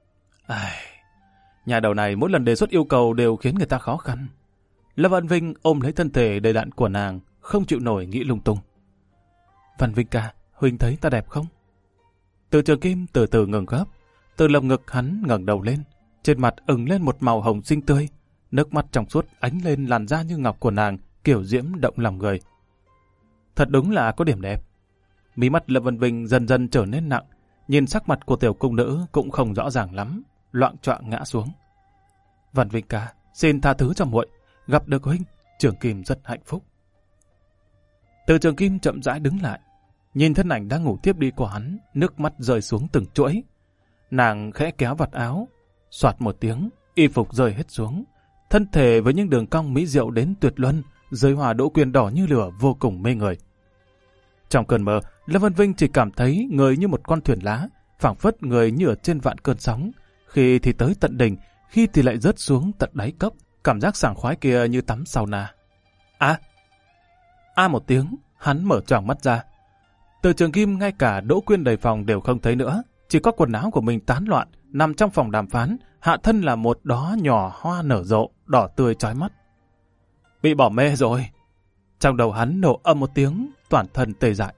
Nhà đầu này mỗi lần đề xuất yêu cầu đều khiến người ta khó khăn. Lâm Văn Vinh ôm lấy thân thể đầy đặn của nàng, không chịu nổi nghĩ lung tung. Văn Vinh ca, huynh thấy ta đẹp không? Từ Trường Kim từ từ ngừng khóc, từ lồng ngực hắn ngẩng đầu lên, trên mặt ửng lên một màu hồng xinh tươi, nước mắt trong suốt ánh lên làn da như ngọc của nàng, kiểu diễm động lòng người. Thật đúng là có điểm đẹp. Mí mắt Lâm Văn Vinh dần dần trở nên nặng, nhìn sắc mặt của tiểu cung nữ cũng không rõ ràng lắm, loạng choạng ngã xuống. Văn Vinh ca, xin tha thứ cho muội, gặp được huynh, Trường Kim rất hạnh phúc. Từ Trường Kim chậm rãi đứng lại, nhìn thân ảnh đang ngủ tiếp đi của hắn, nước mắt rơi xuống từng chuỗi. Nàng khẽ kéo vạt áo, xoạt một tiếng, y phục rơi hết xuống, thân thể với những đường cong mỹ diệu đến tuyệt luân, dưới hoa đỗ quyên đỏ như lửa vô cùng mê người. Trong cơn mơ, Lâm Văn Vinh chỉ cảm thấy người như một con thuyền lá, phảng phất người như ở trên vạn cơn sóng, khi thì tới tận đỉnh, khi thì lại rớt xuống tận đáy cốc, cảm giác sảng khoái kia như tắm sauna. Một tiếng, hắn mở choàng mắt ra. Từ Trường Kim ngay cả đỗ quyên đầy phòng đều không thấy nữa, chỉ có quần áo của mình tán loạn, nằm trong phòng đàm phán, hạ thân là một đóa nhỏ hoa nở rộ, đỏ tươi chói mắt. Bị bỏ mê rồi. Trong đầu hắn nổ âm một tiếng, toàn thân tê dại.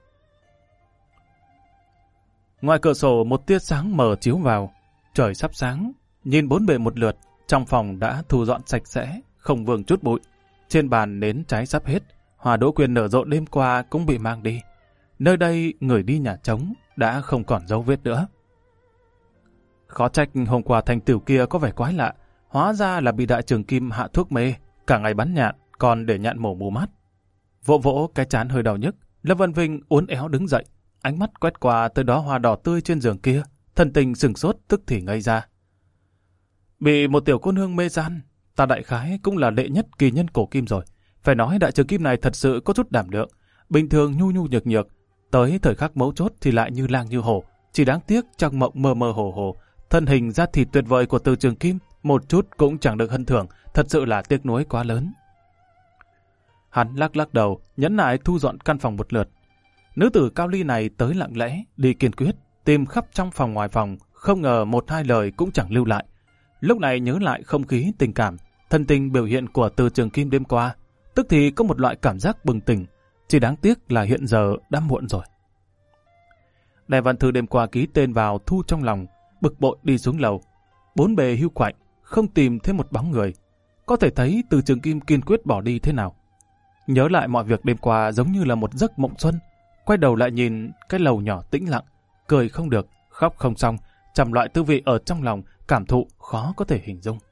Ngoài cửa sổ một tia sáng mờ chiếu vào, trời sắp sáng, nhìn bốn bề một lượt, trong phòng đã thu dọn sạch sẽ, không vương chút bụi. Trên bàn nến cháy sắp hết, hoa đỗ quyên nở rộ đêm qua cũng bị mang đi. Nơi đây người đi nhà trống, đã không còn dấu vết nữa. Khó trách hôm qua thành tửu kia có vẻ quái lạ, hóa ra là bị đại Trường Kim hạ thuốc mê, cả ngày bắn nhạn, còn để nhạn mổ mù mắt. Vỗ vỗ cái trán hơi đau nhức, Lâm Văn Vinh uốn éo đứng dậy, ánh mắt quét qua tới đó hoa đỏ tươi trên giường kia, thần tình sửng sốt tức thì ngây ra. Bị một tiểu cô nương mê gian, ta đại khái cũng là đệ nhất kỳ nhân cổ kim rồi. Phải nói đại Trường Kim này thật sự có chút đảm lượng, bình thường nhu nhu nhược nhược, tới thời khắc mấu chốt thì lại như lang như hổ. Chỉ đáng tiếc trong mộng mơ mơ hồ hồ, thân hình da thịt tuyệt vời của Từ Trường Kim một chút cũng chẳng được hân thưởng, thật sự là tiếc nuối quá lớn. Hắn lắc lắc đầu, nhẫn nại thu dọn căn phòng một lượt. Nữ tử cao ly này tới lặng lẽ, đi kiên quyết, tìm khắp trong phòng ngoài phòng, không ngờ một hai lời cũng chẳng lưu lại. Lúc này nhớ lại không khí tình cảm, thân tình biểu hiện của Từ Trường Kim đêm qua, tức thì có một loại cảm giác bừng tỉnh, chỉ đáng tiếc là hiện giờ đã muộn rồi. Đại văn thư đêm qua ký tên vào thu trong lòng, bực bội đi xuống lầu. Bốn bề hưu quạnh, không tìm thấy một bóng người. Có thể thấy Từ Trường Kim kiên quyết bỏ đi thế nào. Nhớ lại mọi việc đêm qua giống như là một giấc mộng xuân. Quay đầu lại nhìn cái lầu nhỏ tĩnh lặng, cười không được, khóc không xong, trăm loại tư vị ở trong lòng, cảm thụ khó có thể hình dung.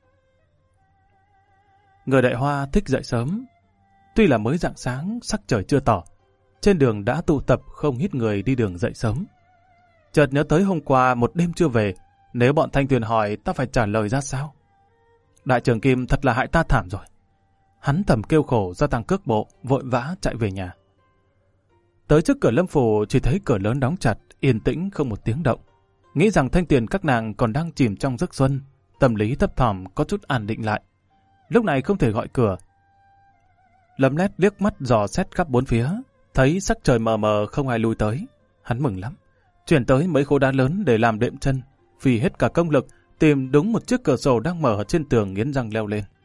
Người Đại Hoa thích dậy sớm. Tuy là mới rạng sáng, sắc trời chưa tỏ, trên đường đã tụ tập không ít người đi đường dậy sớm. Chợt nhớ tới hôm qua một đêm chưa về, nếu bọn Thanh Tuyền hỏi ta phải trả lời ra sao? Đại Trường Kim thật là hại ta thảm rồi. Hắn thầm kêu khổ, gia tăng cước bộ, vội vã chạy về nhà. Tới trước cửa Lâm Phủ chỉ thấy cửa lớn đóng chặt, yên tĩnh không một tiếng động. Nghĩ rằng Thanh Tuyền các nàng còn đang chìm trong giấc xuân, tâm lý thấp thỏm có chút an định lại. Lúc này không thể gọi cửa. Lâm Lét liếc mắt dò xét khắp bốn phía, thấy sắc trời mờ mờ không ai lui tới. Hắn mừng lắm, chuyển tới mấy khối đá lớn để làm đệm chân, vì hết cả công lực tìm đúng một chiếc cửa sổ đang mở ở trên tường, nghiến răng leo lên.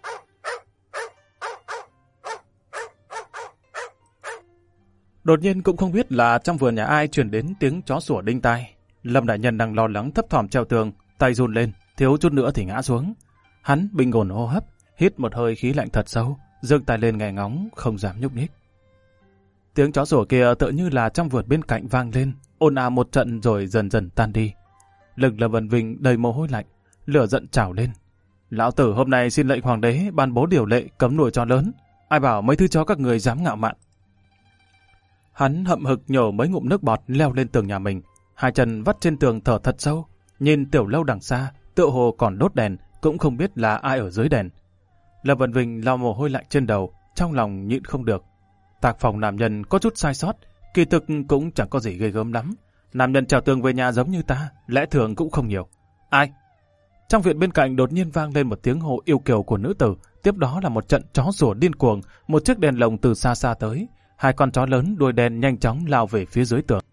Đột nhiên cũng không biết là trong vườn nhà ai truyền đến tiếng chó sủa đinh tai. Lâm đại nhân đang lo lắng thấp thỏm treo tường, tay run lên, thiếu chút nữa thì ngã xuống. Hắn bình ổn hô hấp, hít một hơi khí lạnh thật sâu, giương tay lên nghe ngóng, không dám nhúc nhích. Tiếng chó sủa kia tựa như là trong vườn bên cạnh vang lên, ồn ào một trận rồi dần dần tan đi. Lưng Lâm Văn Vinh đầy mồ hôi lạnh, lửa giận trào lên. Lão tử hôm nay xin lệnh hoàng đế ban bố điều lệ cấm nuôi chó lớn. Ai bảo mấy thứ chó các người dám ngạo mạn. Hắn hậm hực nhổ mấy ngụm nước bọt leo lên tường nhà mình, hai chân vắt trên tường thở thật sâu, nhìn tiểu lâu đằng xa, tựa hồ còn đốt đèn, cũng không biết là ai ở dưới đèn. Lâm Văn Vinh lau mồ hôi lạnh trên đầu, trong lòng nhịn không được. Tạc phòng nam nhân có chút sai sót, kỳ thực cũng chẳng có gì ghê gớm lắm. Nam nhân trèo tường về nhà giống như ta, lẽ thường cũng không nhiều. Ai? Trong viện bên cạnh đột nhiên vang lên một tiếng hô yêu kiều của nữ tử, tiếp đó là một trận chó sủa điên cuồng, một chiếc đèn lồng từ xa xa tới. Hai con chó lớn đuôi đen nhanh chóng lao về phía dưới tường.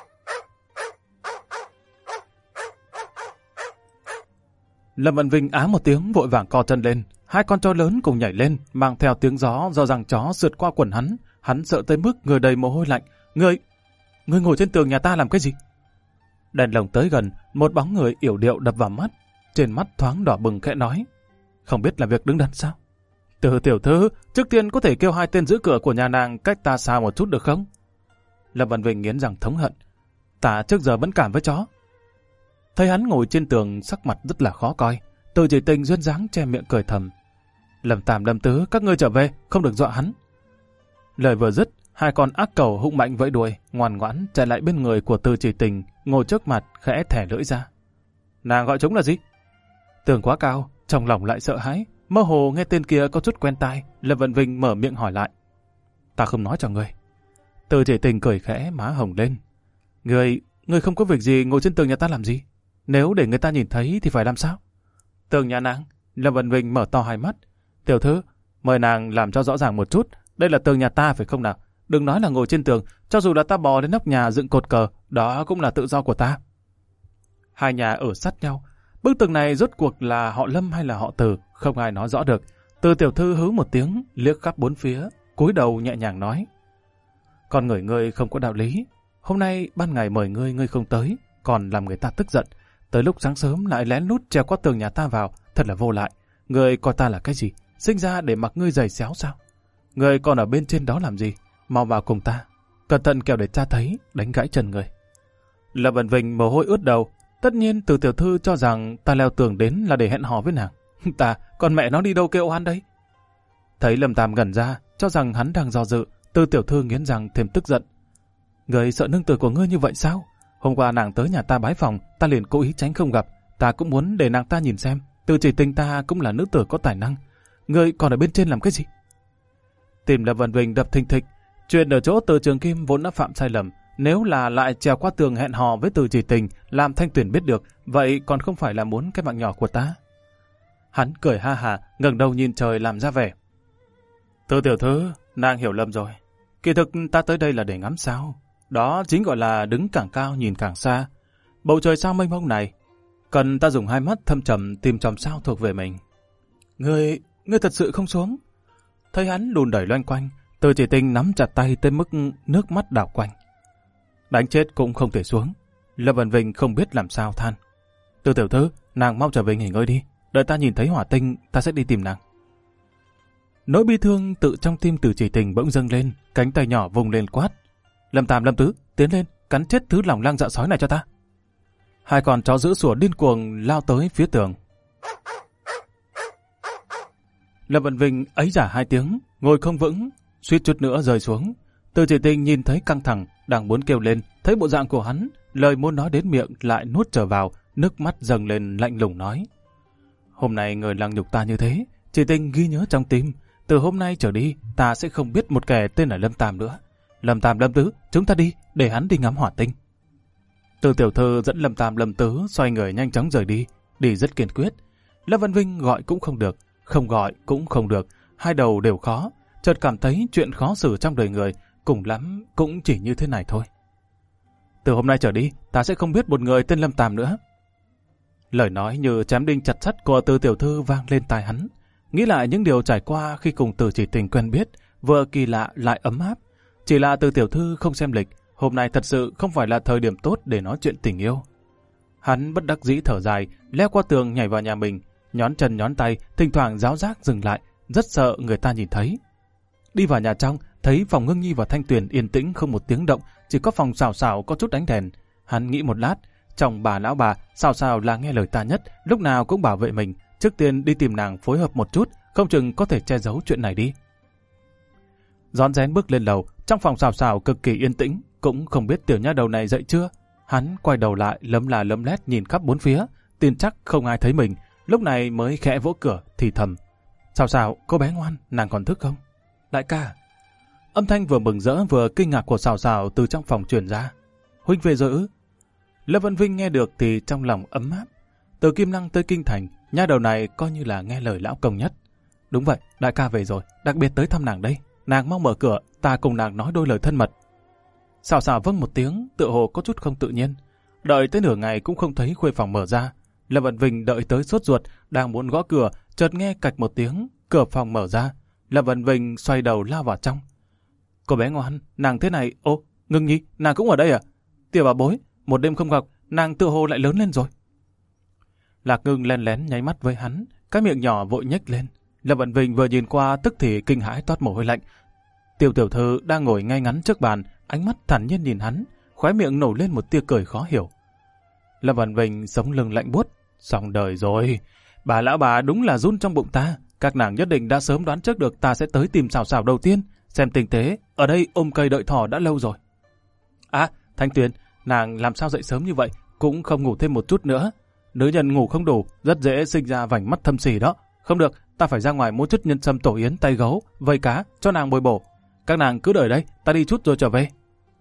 Lâm Văn Vinh á một tiếng vội vàng co chân lên. Hai con chó lớn cùng nhảy lên, mang theo tiếng gió do răng chó sượt qua quần hắn. Hắn sợ tới mức người đầy mồ hôi lạnh. Ngươi ngồi trên tường nhà ta làm cái gì? Đèn lồng tới gần, một bóng người yểu điệu đập vào mắt. Trên mắt thoáng đỏ bừng khẽ nói. Không biết là việc đứng đắn sao? Từ tiểu thư, trước tiên có thể kêu hai tên giữ cửa của nhà nàng cách ta xa một chút được không? Lâm Văn Vinh nghiến răng thống hận. Ta trước giờ vẫn cảm với chó. Thấy hắn ngồi trên tường sắc mặt rất là khó coi. Từ Chỉ Tình duyên dáng che miệng cười thầm. Lâm Tam Lâm Tứ, các ngươi trở về, không được dọa hắn. Lời vừa dứt, hai con ác cẩu hung mạnh vẫy đuôi, ngoan ngoãn chạy lại bên người của Từ Chỉ Tình, ngồi trước mặt khẽ thẻ lưỡi ra. Nàng gọi chúng là gì? Tường quá cao, trong lòng lại sợ hãi, mơ hồ nghe tên kia có chút quen tai. Lâm Văn Vinh mở miệng hỏi lại. Ta không nói cho ngươi. Từ Chỉ Tình cười khẽ, má hồng lên. Ngươi không có việc gì ngồi trên tường nhà ta làm gì? Nếu để người ta nhìn thấy thì phải làm sao? Tường nhà nàng? Lâm Văn Vinh mở to hai mắt. Tiểu thư, mời nàng làm cho rõ ràng một chút. Đây là tường nhà ta phải không nào? Đừng nói là ngồi trên tường, cho dù là ta bò đến nóc nhà dựng cột cờ, đó cũng là tự do của ta. Hai nhà ở sát nhau. Bức tường này rốt cuộc là họ Lâm hay là họ Từ, không ai nói rõ được. Từ tiểu thư hứ một tiếng, liếc khắp bốn phía, cúi đầu nhẹ nhàng nói. Con người ngươi không có đạo lý. Hôm nay ban ngày mời ngươi không tới, còn làm người ta tức giận. Tới lúc sáng sớm lại lén lút trèo qua tường nhà ta vào, thật là vô lại. Ngươi coi ta là cái gì? Sinh ra để mặc ngươi giày xéo sao? Ngươi còn ở bên trên đó làm gì? Mau vào cùng ta. Cẩn thận kẻo để cha thấy, đánh gãy chân ngươi. Lâm Văn Vinh mồ hôi ướt đầu. Tất nhiên Từ tiểu thư cho rằng ta leo tường đến là để hẹn hò với nàng. Ta, còn mẹ nó đi đâu kêu oan đây? Thấy Lâm Tam ngẩn ra, cho rằng hắn đang do dự, Từ tiểu thư nghiến răng thêm tức giận. Ngươi sợ nương tử của ngươi như vậy sao? Hôm qua nàng tới nhà ta bái phòng, ta liền cố ý tránh không gặp. Ta cũng muốn để nàng ta nhìn xem, Từ Chỉ Tình ta cũng là nữ tử có tài năng. Ngươi còn ở bên trên làm cái gì? Tim Lâm Văn Vinh đập thình thịch. Chuyện ở chỗ Từ Trường Kim vốn đã phạm sai lầm. Nếu là lại trèo qua tường hẹn hò với Từ Chỉ Tình, làm Thanh Tuyển biết được, vậy còn không phải là muốn cái mạng nhỏ của ta? Hắn cười ha hà, ngẩng đầu nhìn trời làm ra vẻ. Từ tiểu thư, nàng hiểu lầm rồi. Kỳ thực ta tới đây là để ngắm sao. Đó chính gọi là đứng càng cao nhìn càng xa. Bầu trời sao mênh mông này, cần ta dùng hai mắt thâm trầm tìm chòm sao thuộc về mình. Ngươi thật sự không xuống? Thấy hắn đùn đẩy loanh quanh, Từ Chỉ Tình nắm chặt tay tới mức nước mắt đảo quanh. Đánh chết cũng không thể xuống. Lâm Văn Vinh không biết làm sao than. Từ tiểu thư, nàng mau trở về nghỉ ngơi đi. Đợi ta nhìn thấy hỏa tinh, ta sẽ đi tìm nàng. Nỗi bi thương tự trong tim Từ Chỉ Tình bỗng dâng lên, cánh tay nhỏ vùng lên quát. Lâm Tam Lâm Tứ, tiến lên, cắn chết thứ lòng lang dạ sói này cho ta. Hai con chó giữ sủa điên cuồng lao tới phía tường. Lâm Văn Vinh ấy giả hai tiếng, ngồi không vững, suýt chút nữa rơi xuống. Từ Chỉ Tình nhìn thấy căng thẳng, đang muốn kêu lên, thấy bộ dạng của hắn, lời muốn nói đến miệng lại nuốt trở vào, nước mắt dâng lên lạnh lùng nói. Hôm nay người lăng nhục ta như thế, Chỉ Tình ghi nhớ trong tim, từ hôm nay trở đi, ta sẽ không biết một kẻ tên là Lâm Tam nữa. Lâm Tam Lâm Tứ, chúng ta đi, để hắn đi ngắm hỏa tinh. Từ tiểu thư dẫn Lâm Tam Lâm Tứ xoay người nhanh chóng rời đi rất kiên quyết. Lâm Văn Vinh gọi cũng không được, không gọi cũng không được, hai đầu đều khó, chợt cảm thấy chuyện khó xử trong đời người, cùng lắm cũng chỉ như thế này thôi. Từ hôm nay trở đi, ta sẽ không biết một người tên Lâm Tam nữa. Lời nói như chém đinh chặt sắt của Từ tiểu thư vang lên tai hắn. Nghĩ lại những điều trải qua khi cùng Từ Chỉ Tình quen biết, vừa kỳ lạ lại ấm áp. Chỉ là Từ tiểu thư không xem lịch, hôm nay thật sự không phải là thời điểm tốt để nói chuyện tình yêu. Hắn bất đắc dĩ thở dài, leo qua tường nhảy vào nhà mình, nhón chân nhón tay, thỉnh thoảng ráo rác dừng lại, rất sợ người ta nhìn thấy. Đi vào nhà trong, thấy phòng Ngưng Nhi và Thanh Tuyền yên tĩnh không một tiếng động, chỉ có phòng Sào Sào có chút ánh đèn. Hắn nghĩ một lát, chồng bà lão bà, Sào Sào là nghe lời ta nhất, lúc nào cũng bảo vệ mình, trước tiên đi tìm nàng phối hợp một chút, không chừng có thể che giấu chuyện này đi. Rón rén bước lên lầu, trong phòng Sào Sào cực kỳ yên tĩnh, cũng không biết tiểu nha đầu này dậy chưa. Hắn quay đầu lại lấm la lấm lét nhìn khắp bốn phía, tin chắc không ai thấy mình, lúc này mới khẽ vỗ cửa thì thầm. Sào Sào, cô bé ngoan, nàng còn thức không? Đại ca. Âm thanh vừa mừng rỡ vừa kinh ngạc của Sào Sào từ trong phòng truyền ra. Huynh về rồi ư? Lâm Văn Vinh nghe được thì trong lòng ấm áp. Từ Kim Lăng tới Kinh Thành, nha đầu này coi như là nghe lời lão công nhất. Đúng vậy, đại ca về rồi, đặc biệt tới thăm nàng đây. Nàng mau mở cửa, ta cùng nàng nói đôi lời thân mật. Xào xào vâng một tiếng, tựa hồ có chút không tự nhiên. Đợi tới nửa ngày cũng không thấy khuê phòng mở ra. Lâm Vận Vinh đợi tới sốt ruột, đang muốn gõ cửa, chợt nghe cạch một tiếng, cửa phòng mở ra. Lâm Vận Vinh xoay đầu lao vào trong. Cô bé ngoan, nàng thế này, ô, Ngưng Nhi, nàng cũng ở đây à? Tiểu bảo bối, một đêm không gặp, nàng tựa hồ lại lớn lên rồi. Lạc Ngưng lén lén nháy mắt với hắn, cái miệng nhỏ vội nhếch lên. Lâm Vận Vinh vừa nhìn qua tức thì kinh hãi toát mồ hôi lạnh. Tiêu tiểu thư đang ngồi ngay ngắn trước bàn, ánh mắt thản nhiên nhìn hắn, khóe miệng nổi lên một tia cười khó hiểu. Lâm Vận Vinh sống lưng lạnh buốt, xong đời rồi. Bà lão bà đúng là run trong bụng ta. Các nàng nhất định đã sớm đoán trước được ta sẽ tới tìm Xào Xào đầu tiên. Xem tình thế, ở đây ôm cây đợi thỏ đã lâu rồi. À, Thanh Tuyền, nàng làm sao dậy sớm như vậy, cũng không ngủ thêm một chút nữa. Nữ nhân ngủ không đủ, rất dễ sinh ra vành mắt thâm sỉ đó. Không được, ta phải ra ngoài mua chút nhân sâm tổ yến tay gấu, vây cá, cho nàng bồi bổ. Các nàng cứ đợi đây, ta đi chút rồi trở về.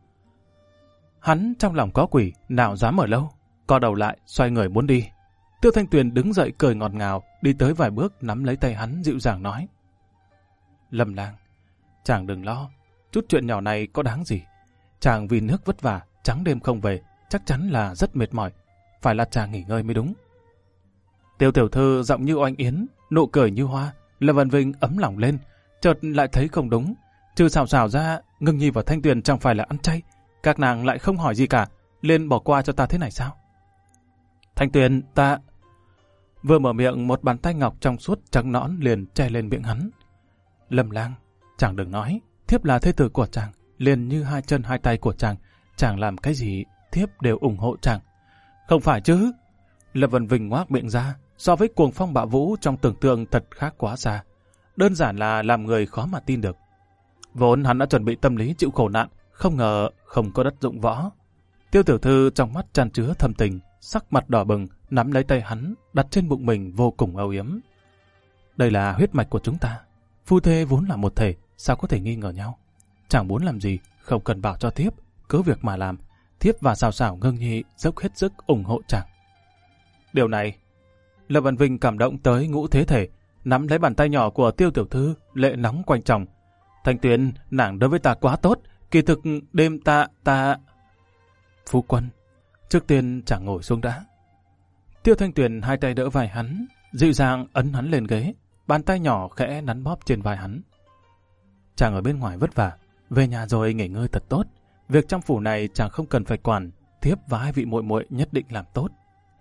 Hắn trong lòng có quỷ, nào dám ở lâu. Co đầu lại, xoay người muốn đi. Tiêu Thanh Tuyền đứng dậy cười ngọt ngào, đi tới vài bước nắm lấy tay hắn dịu dàng nói. Lâm Lang, chàng đừng lo, chút chuyện nhỏ này có đáng gì. Chàng vì nước vất vả, trắng đêm không về, chắc chắn là rất mệt mỏi. Phải là chàng nghỉ ngơi mới đúng. Tiêu tiểu thư giọng như oanh yến, nụ cười như hoa. Lâm Vận Vinh ấm lòng lên, chợt lại thấy không đúng. Trừ Xào Xào ra, Ngưng Nhi và Thanh Tuyền chẳng phải là ăn chay. Các nàng lại không hỏi gì cả, liền bỏ qua cho ta thế này sao? Thanh Tuyền, ta... Vừa mở miệng, một bàn tay ngọc trong suốt trắng nõn liền che lên miệng hắn. Lâm Lang, chàng đừng nói, thiếp là thê tử của chàng, liền như hai chân hai tay của chàng làm cái gì, thiếp đều ủng hộ chàng. Không phải chứ? Lâm Vận Vinh ngoác miệng ra, so với cuồng phong bạo vũ trong tưởng tượng thật khác quá xa. Đơn giản là làm người khó mà tin được. Vốn hắn đã chuẩn bị tâm lý chịu khổ nạn, không ngờ không có đất dụng võ. Tiêu tiểu thư trong mắt tràn chứa thâm tình, sắc mặt đỏ bừng, nắm lấy tay hắn, đặt trên bụng mình vô cùng âu yếm. Đây là huyết mạch của chúng ta. Phu thê vốn là một thể, sao có thể nghi ngờ nhau? Chàng muốn làm gì, không cần bảo cho thiếp, cứ việc mà làm. Thiếp và Xào Xào Ngưng Nhi dốc hết sức ủng hộ chàng. Điều này, Lâm Vận Vinh cảm động tới ngũ thế thể, nắm lấy bàn tay nhỏ của Tiêu tiểu thư, lệ nóng quanh chồng. Thanh Tuyền, nàng đối với ta quá tốt, kỳ thực đêm ta... Phu quân, trước tiên chàng ngồi xuống đã. Tiêu Thanh Tuyền hai tay đỡ vai hắn, dịu dàng ấn hắn lên ghế, bàn tay nhỏ khẽ nắn bóp trên vai hắn. Chàng ở bên ngoài vất vả, về nhà rồi nghỉ ngơi thật tốt. Việc trong phủ này chàng không cần phải quản, thiếp và hai vị muội muội nhất định làm tốt.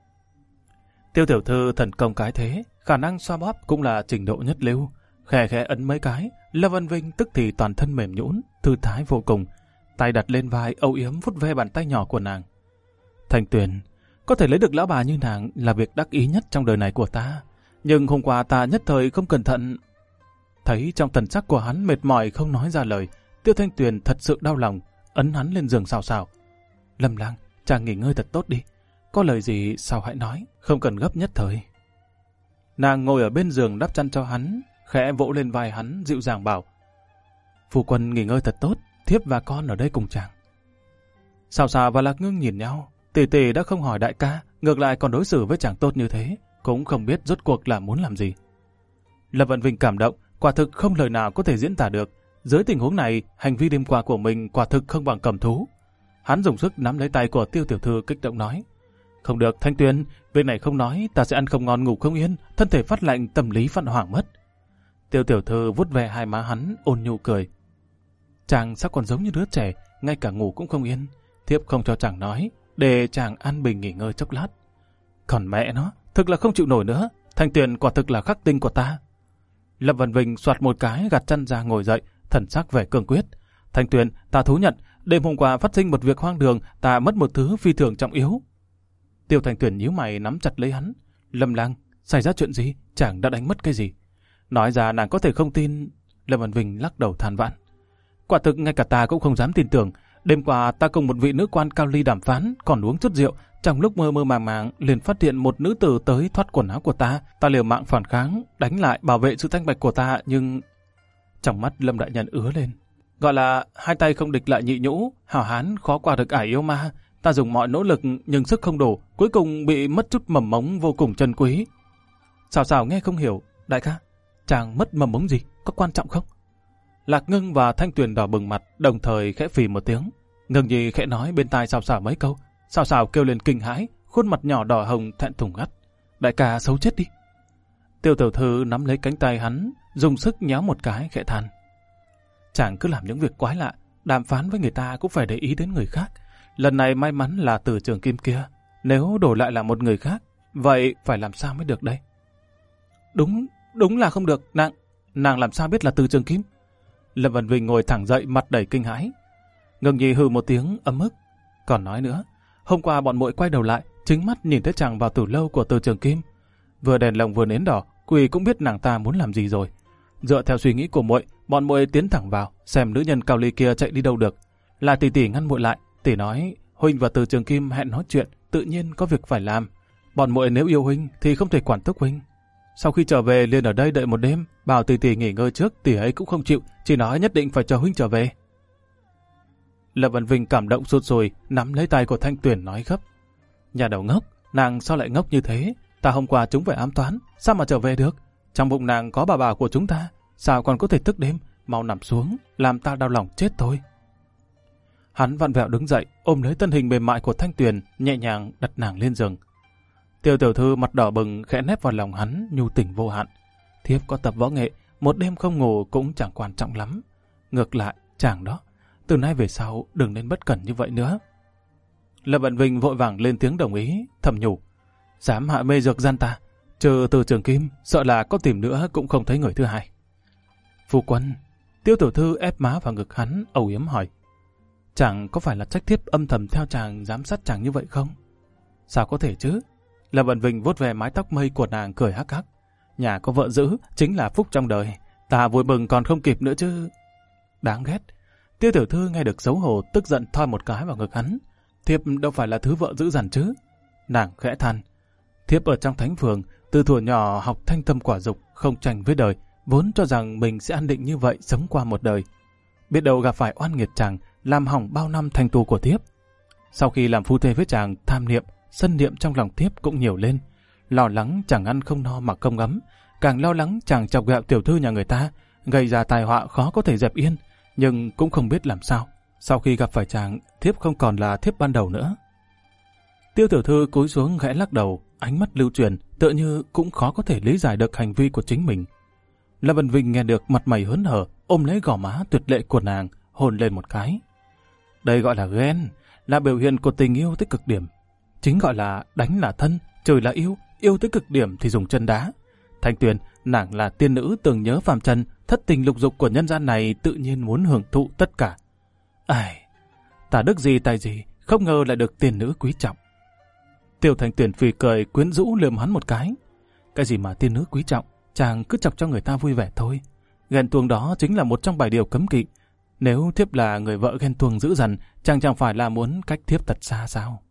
Tiêu tiểu thư thần công cái thế, khả năng xoa bóp cũng là trình độ nhất lưu. Khẽ khẽ ấn mấy cái, Lâm Vận Vinh tức thì toàn thân mềm nhũn, thư thái vô cùng, tay đặt lên vai âu yếm vuốt ve bàn tay nhỏ của nàng. Thanh Tuyền, có thể lấy được lão bà như nàng là việc đắc ý nhất trong đời này của ta, nhưng hôm qua ta nhất thời không cẩn thận. Thấy trong thần sắc của hắn mệt mỏi không nói ra lời, Tiêu Thanh Tuyền thật sự đau lòng, ấn hắn lên giường Xào Xào. Lâm Lang, chàng nghỉ ngơi thật tốt đi, có lời gì sao hãy nói, không cần gấp nhất thời. Nàng ngồi ở bên giường đắp chăn cho hắn, khẽ vỗ lên vai hắn dịu dàng bảo. Phu quân nghỉ ngơi thật tốt, thiếp và con ở đây cùng chàng. Xào Xào và Lạc Ngưng nhìn nhau, tỷ tỷ đã không hỏi đại ca, ngược lại còn đối xử với chàng tốt như thế, cũng không biết rốt cuộc là muốn làm gì. Lâm Vận Vinh cảm động, quả thực không lời nào có thể diễn tả được. Dưới tình huống này, hành vi đêm qua của mình quả thực không bằng cầm thú. Hắn dùng sức nắm lấy tay của Tiêu tiểu thư kích động nói. Không được Thanh Tuyền, việc này không nói, ta sẽ ăn không ngon ngủ không yên, thân thể phát lạnh tâm lý phát hoảng mất. Tiêu tiểu thư vuốt ve hai má hắn, ôn nhu cười. Chàng sao còn giống như đứa trẻ, ngay cả ngủ cũng không yên. Thiếp không cho chàng nói, để chàng an bình nghỉ ngơi chốc lát. Còn mẹ nó, thực là không chịu nổi nữa, Thanh Tuyền quả thực là khắc tinh của ta. Lâm Vận Vinh soạt một cái gạt chân ra ngồi dậy, thần sắc vẻ cương quyết. Thanh Tuyền, ta thú nhận, đêm hôm qua phát sinh một việc hoang đường, ta mất một thứ phi thường trọng yếu. Tiêu Thanh Tuyền nhíu mày nắm chặt lấy hắn. Lâm Lang, xảy ra chuyện gì? Chàng đã đánh mất cái gì? Nói ra nàng có thể không tin. Lâm Vận Vinh lắc đầu than vãn. Quả thực ngay cả ta cũng không dám tin tưởng. Đêm qua ta cùng một vị nữ quan cao ly đàm phán, còn uống chút rượu. Trong lúc mơ mơ màng màng liền phát hiện một nữ tử tới thoát quần áo của ta. Ta liều mạng phản kháng, đánh lại bảo vệ sự thanh bạch của ta, nhưng... Trong mắt Lâm đại nhân ứa lên. Gọi là hai tay không địch lại nhị nhũ, hảo hán khó qua được ải yêu ma. Ta dùng mọi nỗ lực nhưng sức không đủ, cuối cùng bị mất chút mầm mống vô cùng chân quý. Xào Xào nghe không hiểu. Đại ca, chàng mất mầm mống gì, có quan trọng không? Lạc Ngưng và Thanh Tuyền đỏ bừng mặt, đồng thời khẽ phì một tiếng. Ngưng Nhi khẽ nói bên tai Sào Sào mấy câu. Sào Sào kêu lên kinh hãi, khuôn mặt nhỏ đỏ hồng thẹn thùng ngắt. Đại ca xấu chết đi. Tiêu Tiểu Thư nắm lấy cánh tay hắn, dùng sức nhéo một cái khẽ than. Chàng cứ làm những việc quái lạ, đàm phán với người ta cũng phải để ý đến người khác. Lần này may mắn là Từ Trường Kim kia, nếu đổi lại là một người khác, vậy phải làm sao mới được đây? Đúng là không được, nàng làm sao biết là Từ Trường Kim? Lâm Vân Vinh ngồi thẳng dậy, mặt đầy kinh hãi. Ngưng Nhi hừ một tiếng ấm ức, còn nói nữa, hôm qua bọn muội quay đầu lại, chính mắt nhìn thấy chàng vào tử lâu của Từ Trường Kim, vừa đèn lồng vừa nến đỏ, quỷ cũng biết nàng ta muốn làm gì rồi. Dựa theo suy nghĩ của muội, bọn muội tiến thẳng vào, xem nữ nhân cao ly kia chạy đi đâu được. Là tỷ tỷ ngăn muội lại, tỷ nói huynh và Từ Trường Kim hẹn nói chuyện, tự nhiên có việc phải làm. Bọn muội nếu yêu huynh thì không thể quản thúc huynh. Sau khi trở về liền ở đây đợi một đêm, bảo tỷ tỷ nghỉ ngơi trước, tỷ ấy cũng không chịu, chỉ nói nhất định phải chờ huynh trở về. Lâm Vân Vinh cảm động sụt sùi, nắm lấy tay của Thanh Tuyền nói gấp. Nhà đầu ngốc, nàng sao lại ngốc như thế? Ta hôm qua chúng phải ám toán, sao mà trở về được? Trong bụng nàng có bà của chúng ta, sao còn có thể thức đêm? Mau nằm xuống, làm ta đau lòng chết thôi. Hắn vặn vẹo đứng dậy, ôm lấy thân hình mềm mại của Thanh Tuyền, nhẹ nhàng đặt nàng lên giường. Tiêu Tiểu Thư mặt đỏ bừng khẽ nép vào lòng hắn, nhu tình vô hạn. Thiếp có tập võ nghệ, một đêm không ngủ cũng chẳng quan trọng lắm. Ngược lại, chàng đó, từ nay về sau đừng nên bất cẩn như vậy nữa. Lâm Vận Vinh vội vàng lên tiếng đồng ý, thầm nhủ. Dám hạ mê dược gian ta, trừ Từ Trường Kim, sợ là có tìm nữa cũng không thấy người thứ hai. Phu quân, Tiêu Tiểu Thư ép má vào ngực hắn, âu yếm hỏi. Chàng có phải là trách thiếp âm thầm theo chàng, giám sát chàng như vậy không? Sao có thể chứ? Lâm Vận Vinh vuốt về mái tóc mây của nàng cười hắc hắc. Nhà có vợ giữ chính là phúc trong đời, ta vui mừng còn không kịp nữa chứ. Đáng ghét. Tiêu Tiểu Thư nghe được xấu hổ, tức giận thoi một cái vào ngực hắn. Thiếp đâu phải là thứ vợ dữ dằn chứ. Nàng khẽ than. Thiếp ở trong thánh phường, từ thuở nhỏ học thanh tâm quả dục, không tranh với đời, vốn cho rằng mình sẽ an định như vậy sống qua một đời. Biết đâu gặp phải oan nghiệt chàng, làm hỏng bao năm thanh tu của thiếp. Sau khi làm phu thê với chàng, tham niệm, sân niệm trong lòng thiếp cũng nhiều lên. Lo lắng chàng ăn không no mặc không ấm, càng lo lắng chàng chọc ghẹo tiểu thư nhà người ta, gây ra tai họa khó có thể dẹp yên, nhưng cũng không biết làm sao. Sau khi gặp phải chàng, thiếp không còn là thiếp ban đầu nữa. Tiêu Tiểu Thư cúi xuống khẽ lắc đầu, ánh mắt lưu truyền, tựa như cũng khó có thể lý giải được hành vi của chính mình. Lâm Vân Vinh nghe được mặt mày hớn hở, ôm lấy gò má tuyệt lệ của nàng, hôn lên một cái. Đây gọi là ghen, là biểu hiện của tình yêu tới cực điểm. Chính gọi là đánh là thân, trời là yêu, yêu tới cực điểm thì dùng chân đá. Thanh Tuyền, nàng là tiên nữ tưởng nhớ phàm trần, thất tình lục dục của nhân gian này, tự nhiên muốn hưởng thụ tất cả. Ai, ta đức gì tài gì, không ngờ lại được tiên nữ quý trọng. Tiêu Thanh Tuyền phì cười quyến rũ lườm hắn một cái. Cái gì mà tiên nữ quý trọng, chàng cứ chọc cho người ta vui vẻ thôi. Ghen tuông đó chính là một trong bài điều cấm kỵ. Nếu thiếp là người vợ ghen tuông dữ dằn, chàng chẳng phải là muốn cách thiếp thật xa sao?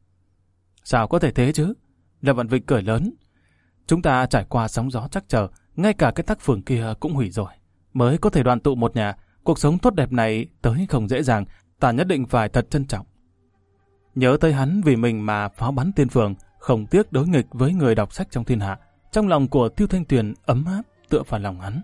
Sao có thể thế chứ? Lâm Vạn Vinh cười lớn. Chúng ta trải qua sóng gió trắc trở, ngay cả cái tác phường kia cũng hủy rồi. Mới có thể đoàn tụ một nhà, cuộc sống tốt đẹp này tới không dễ dàng, ta nhất định phải thật trân trọng. Nhớ tới hắn vì mình mà pháo bắn tiên phường, không tiếc đối nghịch với người đọc sách trong thiên hạ. Trong lòng của Tiêu Thanh Tuyền ấm áp tựa vào lòng hắn.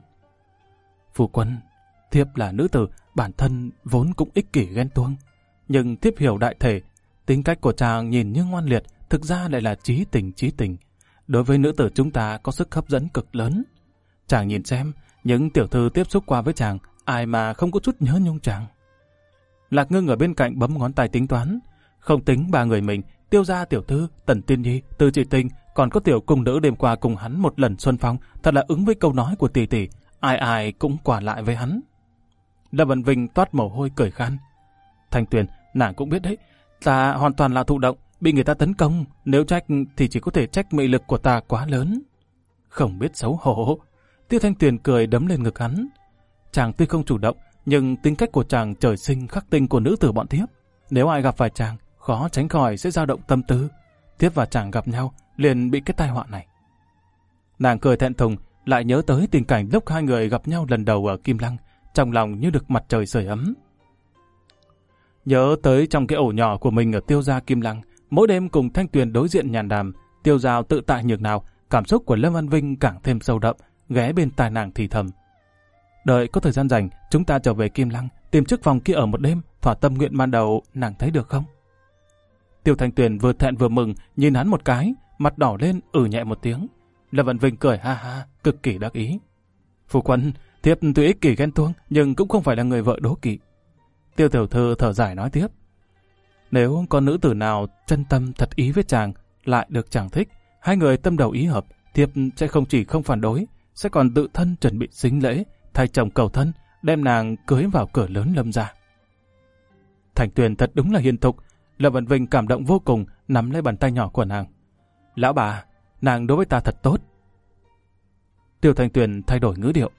Phu quân, thiếp là nữ tử, bản thân vốn cũng ích kỷ ghen tuông. Nhưng thiếp hiểu đại thể, tính cách của chàng nhìn như ngoan liệt, thực ra lại là trí tình. Đối với nữ tử chúng ta có sức hấp dẫn cực lớn. Chàng nhìn xem, những tiểu thư tiếp xúc qua với chàng, ai mà không có chút nhớ nhung chàng. Lạc Ngưng ở bên cạnh bấm ngón tay tính toán. Không tính ba người mình, Tiêu gia tiểu thư, Tần Tiên Nhi, Từ Chỉ Tinh, còn có tiểu cung nữ đêm qua cùng hắn một lần xuân phong, thật là ứng với câu nói của tỷ tỷ, ai ai cũng quả lại với hắn. Lâm Vân Vinh toát mồ hôi cười khan. Thanh Tuyền, nàng cũng biết đấy, ta hoàn toàn là thụ động, bị người ta tấn công, nếu trách thì chỉ có thể trách mị lực của ta quá lớn. Không biết xấu hổ. Tiêu Thanh Tuyền cười đấm lên ngực hắn. Chàng tuy không chủ động, nhưng tính cách của chàng trời sinh khắc tinh của nữ tử bọn thiếp. Nếu ai gặp phải chàng, khó tránh khỏi sẽ dao động tâm tư. Thiếp và chàng gặp nhau, liền bị cái tai họa này. Nàng cười thẹn thùng, lại nhớ tới tình cảnh lúc hai người gặp nhau lần đầu ở Kim Lăng, trong lòng như được mặt trời sưởi ấm. Nhớ tới trong cái ổ nhỏ của mình ở Tiêu gia Kim Lăng, mỗi đêm cùng Thanh Tuyền đối diện nhàn đàm, Tiêu Giao tự tại nhường nào, cảm xúc của Lâm Văn Vinh càng thêm sâu đậm, ghé bên tai nàng thì thầm. Đợi có thời gian rảnh, chúng ta trở về Kim Lăng, tìm chiếc phòng kia ở một đêm, thỏa tâm nguyện ban đầu, nàng thấy được không? Tiêu Thanh Tuyền vừa thẹn vừa mừng, nhìn hắn một cái, mặt đỏ lên, nhẹ một tiếng. Lâm Vân Vinh cười ha ha, cực kỳ đắc ý. Phu quân, thiếp tuy ích kỷ ghen tuông, nhưng cũng không phải là người vợ đố kỵ. Tiêu tiểu thư thở dài nói tiếp. Nếu con nữ tử nào chân tâm thật ý với chàng, lại được chàng thích, hai người tâm đầu ý hợp, thiếp sẽ không chỉ không phản đối, sẽ còn tự thân chuẩn bị sính lễ, thay chồng cầu thân, đem nàng cưới vào cửa lớn Lâm gia. Thành Tuyền thật đúng là hiền thục. Lâm Vân Vinh cảm động vô cùng, nắm lấy bàn tay nhỏ của nàng. Lão bà, nàng đối với ta thật tốt. Tiêu Thanh Tuyền thay đổi ngữ điệu.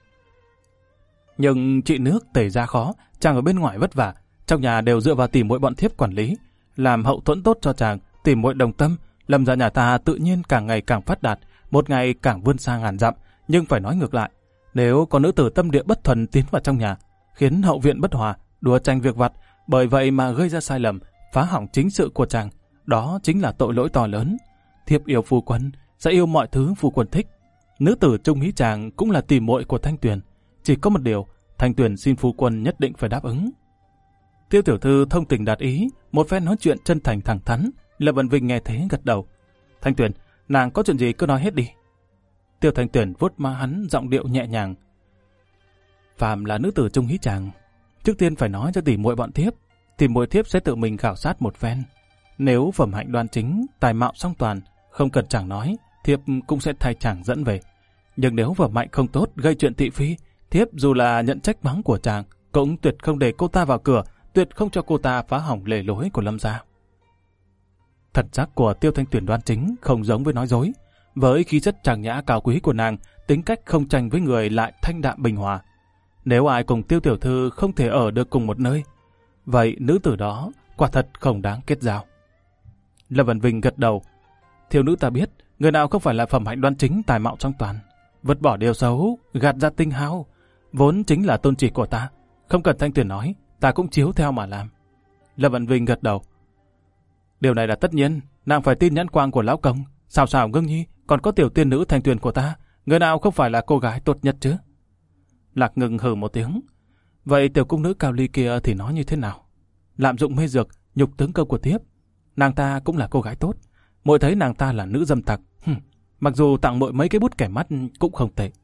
Nhưng trị nước tẩy ra khó, chàng ở bên ngoài vất vả, trong nhà đều dựa vào tỷ muội bọn thiếp quản lý, làm hậu thuẫn tốt cho chàng, tỷ muội đồng tâm, Lâm gia nhà ta tự nhiên càng ngày càng phát đạt, một ngày càng vươn xa ngàn dặm. Nhưng phải nói ngược lại, nếu có nữ tử tâm địa bất thuần tiến vào trong nhà, khiến hậu viện bất hòa, đùa tranh việc vặt, bởi vậy mà gây ra sai lầm, phá hỏng chính sự của chàng, đó chính là tội lỗi to lớn. Thiếp yêu phu quân, sẽ yêu mọi thứ phu quân thích. Nữ tử trung hí chàng cũng là tỷ muội của Thanh Tuyền. Chỉ có một điều, Thanh Tuyền xin phu quân nhất định phải đáp ứng. Tiêu tiểu thư thông tình đạt ý, một phen nói chuyện chân thành thẳng thắn. Lâm Vân Vinh nghe thế gật đầu. Thanh Tuyền, nàng có chuyện gì cứ nói hết đi. Tiêu Thanh Tuyền vuốt má hắn, giọng điệu nhẹ nhàng. Phàm là nữ tử trung hí chàng, trước tiên phải nói cho tỷ muội bọn thiếp, tỷ muội thiếp sẽ tự mình khảo sát một phen. Nếu phẩm hạnh đoan chính, tài mạo song toàn, không cần chàng nói, thiếp cũng sẽ thay chàng dẫn về. Nhưng nếu phẩm hạnh không tốt, gây chuyện thị phi, thiếp dù là nhận trách mắng của chàng, cũng tuyệt không để cô ta vào cửa, tuyệt không cho cô ta phá hỏng lề lối của Lâm gia. Thật giác của Tiêu Thanh Tuyền đoan chính, không giống với nói dối. Với khí chất tràng nhã cao quý của nàng, tính cách không tranh với người lại thanh đạm bình hòa. Nếu ai cùng Tiêu tiểu thư không thể ở được cùng một nơi, vậy nữ tử đó quả thật không đáng kết giao. Lâm Vân Vinh gật đầu. Thiếu nữ ta biết, người nào không phải là phẩm hạnh đoan chính, tài mạo song toàn, vứt bỏ điều xấu, gạt ra tinh hao, vốn chính là tôn chỉ của ta. Không cần Thanh Tuyền nói, ta cũng chiếu theo mà làm. Lâm Vân Vinh gật đầu. Điều này là tất nhiên, nàng phải tin nhãn quang của lão công. Sao sao Ngưng Nhi, còn có tiểu tiên nữ Thanh Tuyền của ta, người nào không phải là cô gái tốt nhất chứ? Lạc Ngưng hừ một tiếng. Vậy tiểu cung nữ Cao Ly kia thì nói như thế nào? Lạm dụng mê dược, nhục tướng công của thiếp. Nàng ta cũng là cô gái tốt. Muội thấy nàng ta là nữ dâm tặc. Mặc dù tặng muội mấy cái bút kẻ mắt cũng không tệ.